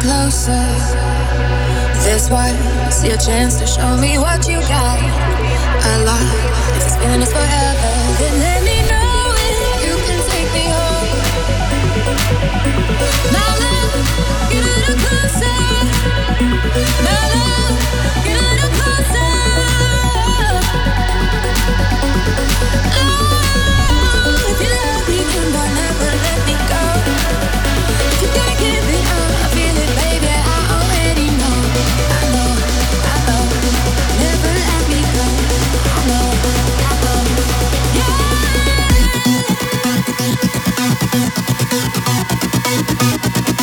closer. This was your chance to show me what you got. A lot. If this feeling is forever, then let me know if you can take me home. My love, get a little closer. My love, get a little closer. Oh, if you love me, then don't ever let me go. If you gotta give it up, I feel it, baby. I already know. I know, I know. Never let me go. I know, I know. Yeah.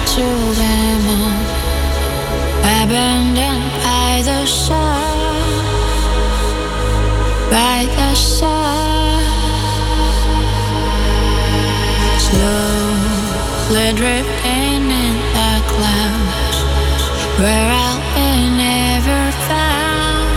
to them all, abandoned by the sun, by the sun. Slowly dripping in the clouds, where I'll be never found,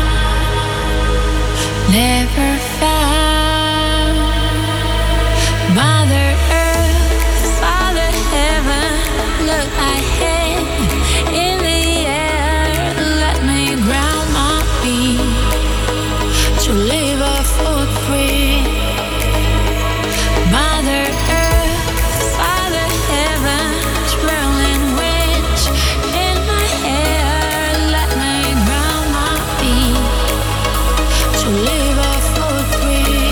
never found. Mother Earth, Father Heaven, look ahead in the air, let me ground my feet to leave a footprint. Mother Earth, Father Heaven, swirling winds in my hair, let me ground my feet to leave a footprint.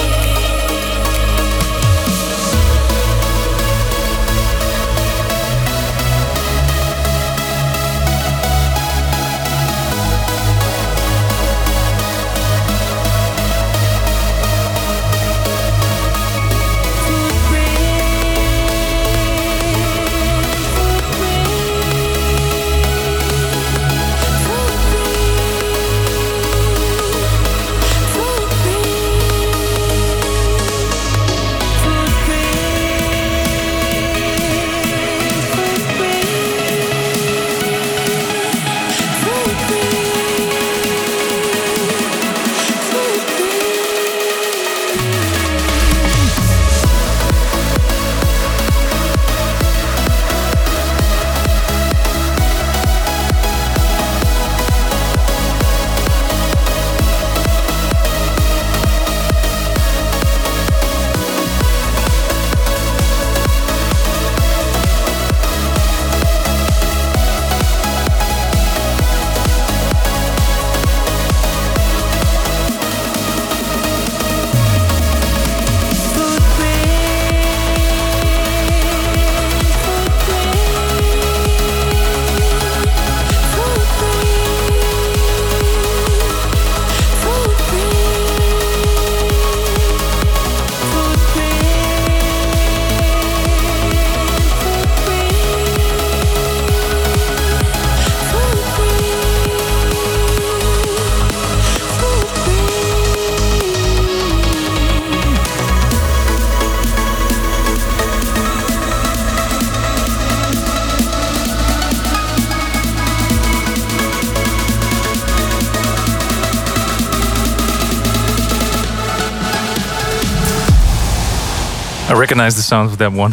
I recognize the sound of that one.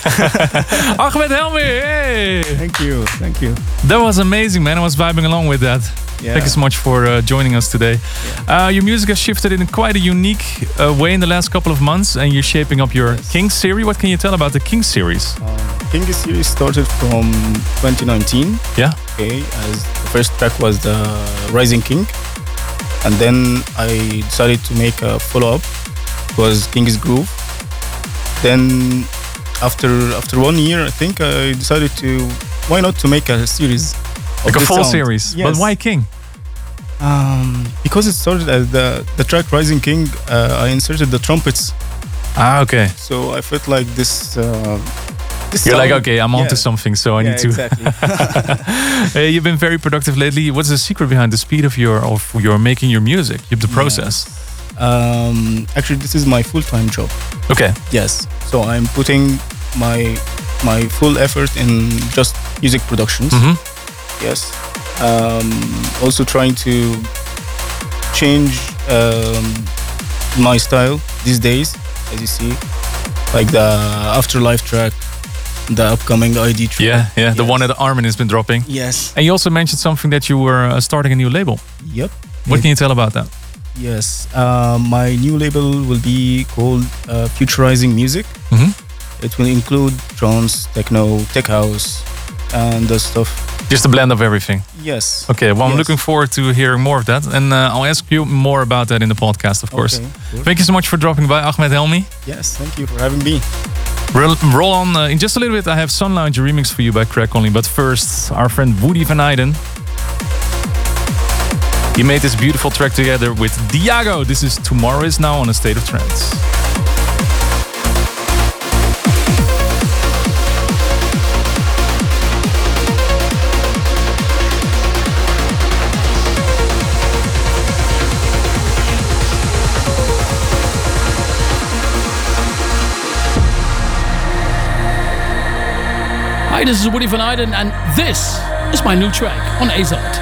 Ahmed Helmi, hey! Thank you, thank you. That was amazing, man. I was vibing along with that. Yeah. Thank you so much for uh, joining us today. Uh, your music has shifted in quite a unique uh, way in the last couple of months, and you're shaping up your yes. King series. What can you tell about the King series? Um, King series started from twenty nineteen. Yeah. Okay, as the first track was the Rising King, and then I decided to make a follow-up. It was King's Groove. Then after after one year, I think I decided to why not to make a series, like a full sound. series. Yes. But why King? Um, because it started as the the track Rising King. Uh, I inserted the trumpets. Ah, okay. So I felt like this. Uh, this You're sound, like, okay, I'm yeah. onto something, so I yeah, need to. Exactly. Hey, you've been very productive lately. What's the secret behind the speed of your of your making your music? You have the process. Yeah. Um, actually, this is my full-time job. Okay. Yes. So I'm putting my my full effort in just music productions. Mm-hmm. Yes. Um, also trying to change um, my style these days, as you see, like the Afterlife track, the upcoming I D track. Yeah, yeah, the yes. one that Armin has been dropping. Yes. And you also mentioned something that you were uh, starting a new label. Yep. What can you tell about that? Yes, uh, my new label will be called uh, Futurizing Music. Mm-hmm. It will include trance, techno, tech house, and the stuff. Just a blend of everything. Yes. Okay, well, I'm Yes. looking forward to hearing more of that. And uh, I'll ask you more about that in the podcast, of course. Okay, sure. Thank you so much for dropping by, Ahmed Helmi. Yes, thank you for having me. Roll, roll on. Uh, in just a little bit, I have Sun Lounge remix for you by Crack Only. But first, our friend Woody Van Eyden. He made this beautiful track together with Diago. This is Tomorrow Is Now on A State of Trance. Hi, this is Woody Van Eyden, and this is my new track on Azot.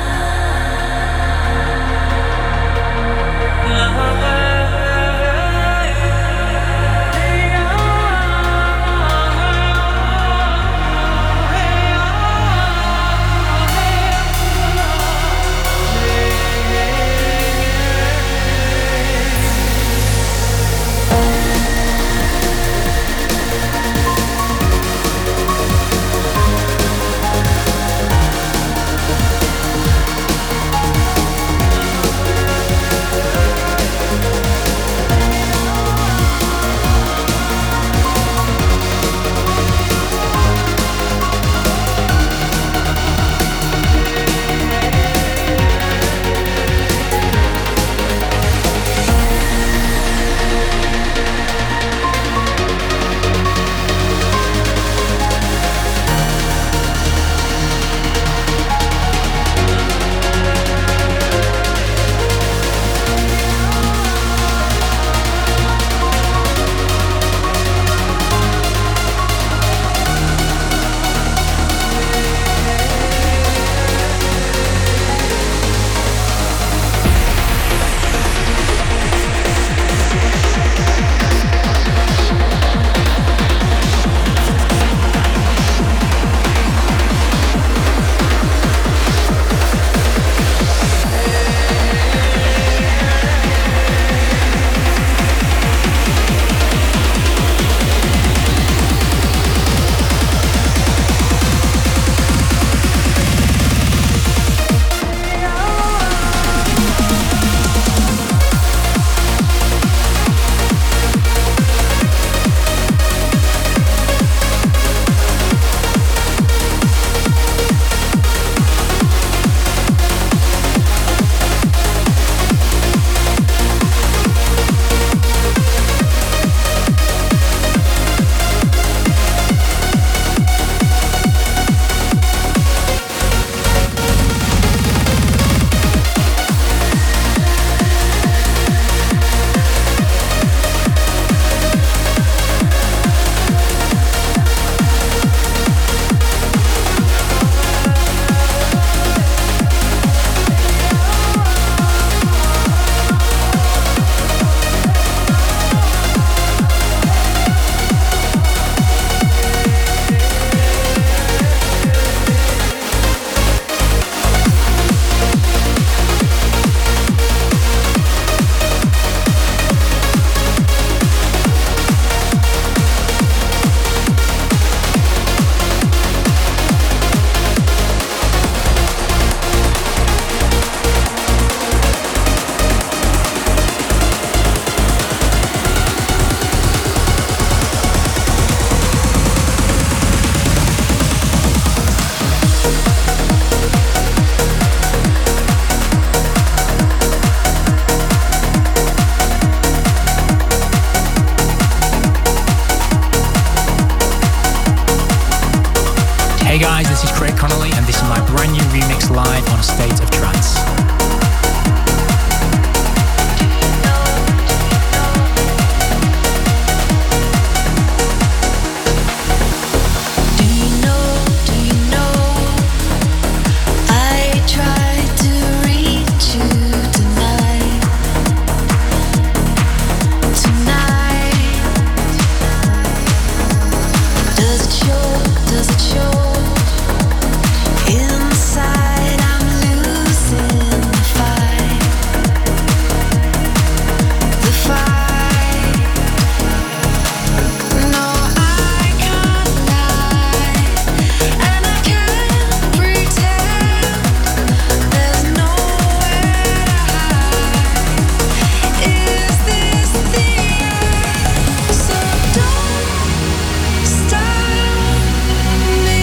Stop me.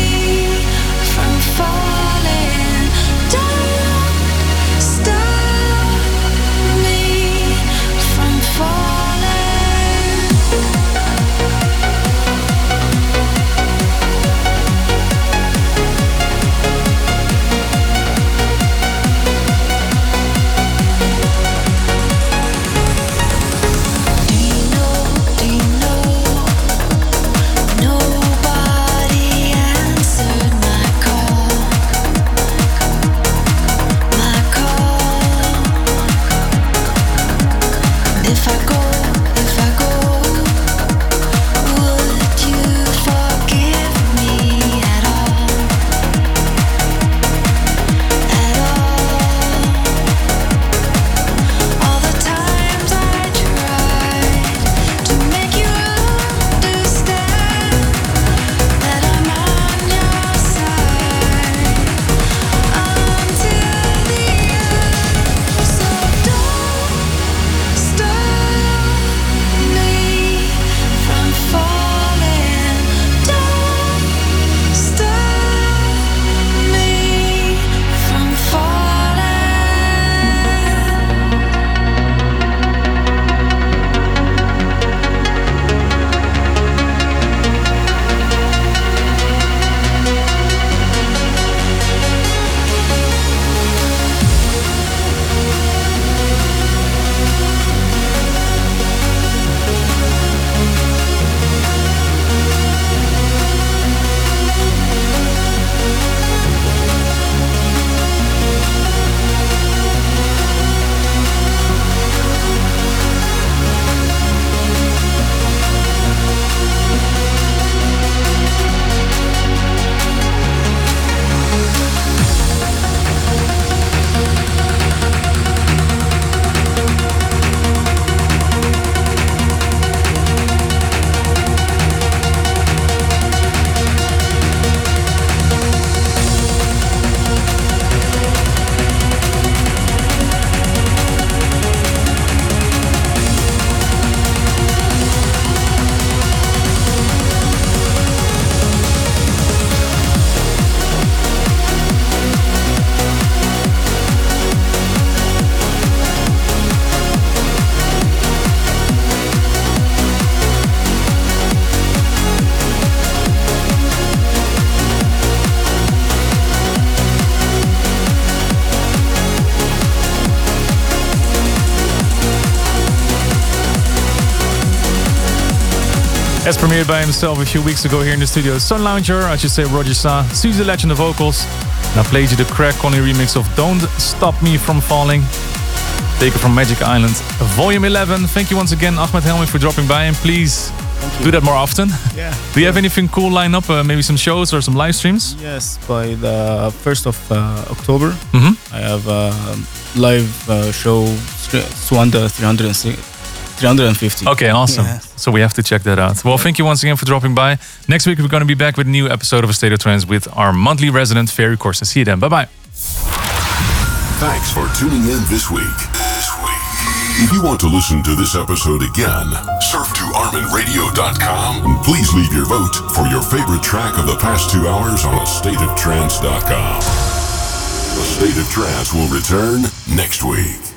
As premiered by himself a few weeks ago here in the studio. Sun Lounger, I should say Roger Shah, Suzy Ledge on the vocals. And I played you the Craig Connie remix of Don't Stop Me From Falling, taken from Magic Island, Volume eleven. Thank you once again, Ahmed Helmi, for dropping by, and please do that more often. Yeah. Do you have anything cool lined up? Uh, maybe some shows or some live streams? Yes, by the first of uh, October, Mhm. I have a live uh, show, Swanda three fifty. Okay, awesome. Yeah. So we have to check that out. Well, thank you once again for dropping by. Next week, we're going to be back with a new episode of A State of Trance with our monthly resident, Ferry Corsten. See you then. Bye-bye. Thanks for tuning in this week. This week. If you want to listen to this episode again, surf to armin radio dot com and please leave your vote for your favorite track of the past two hours on a state of trance dot com. A State of Trance will return next week.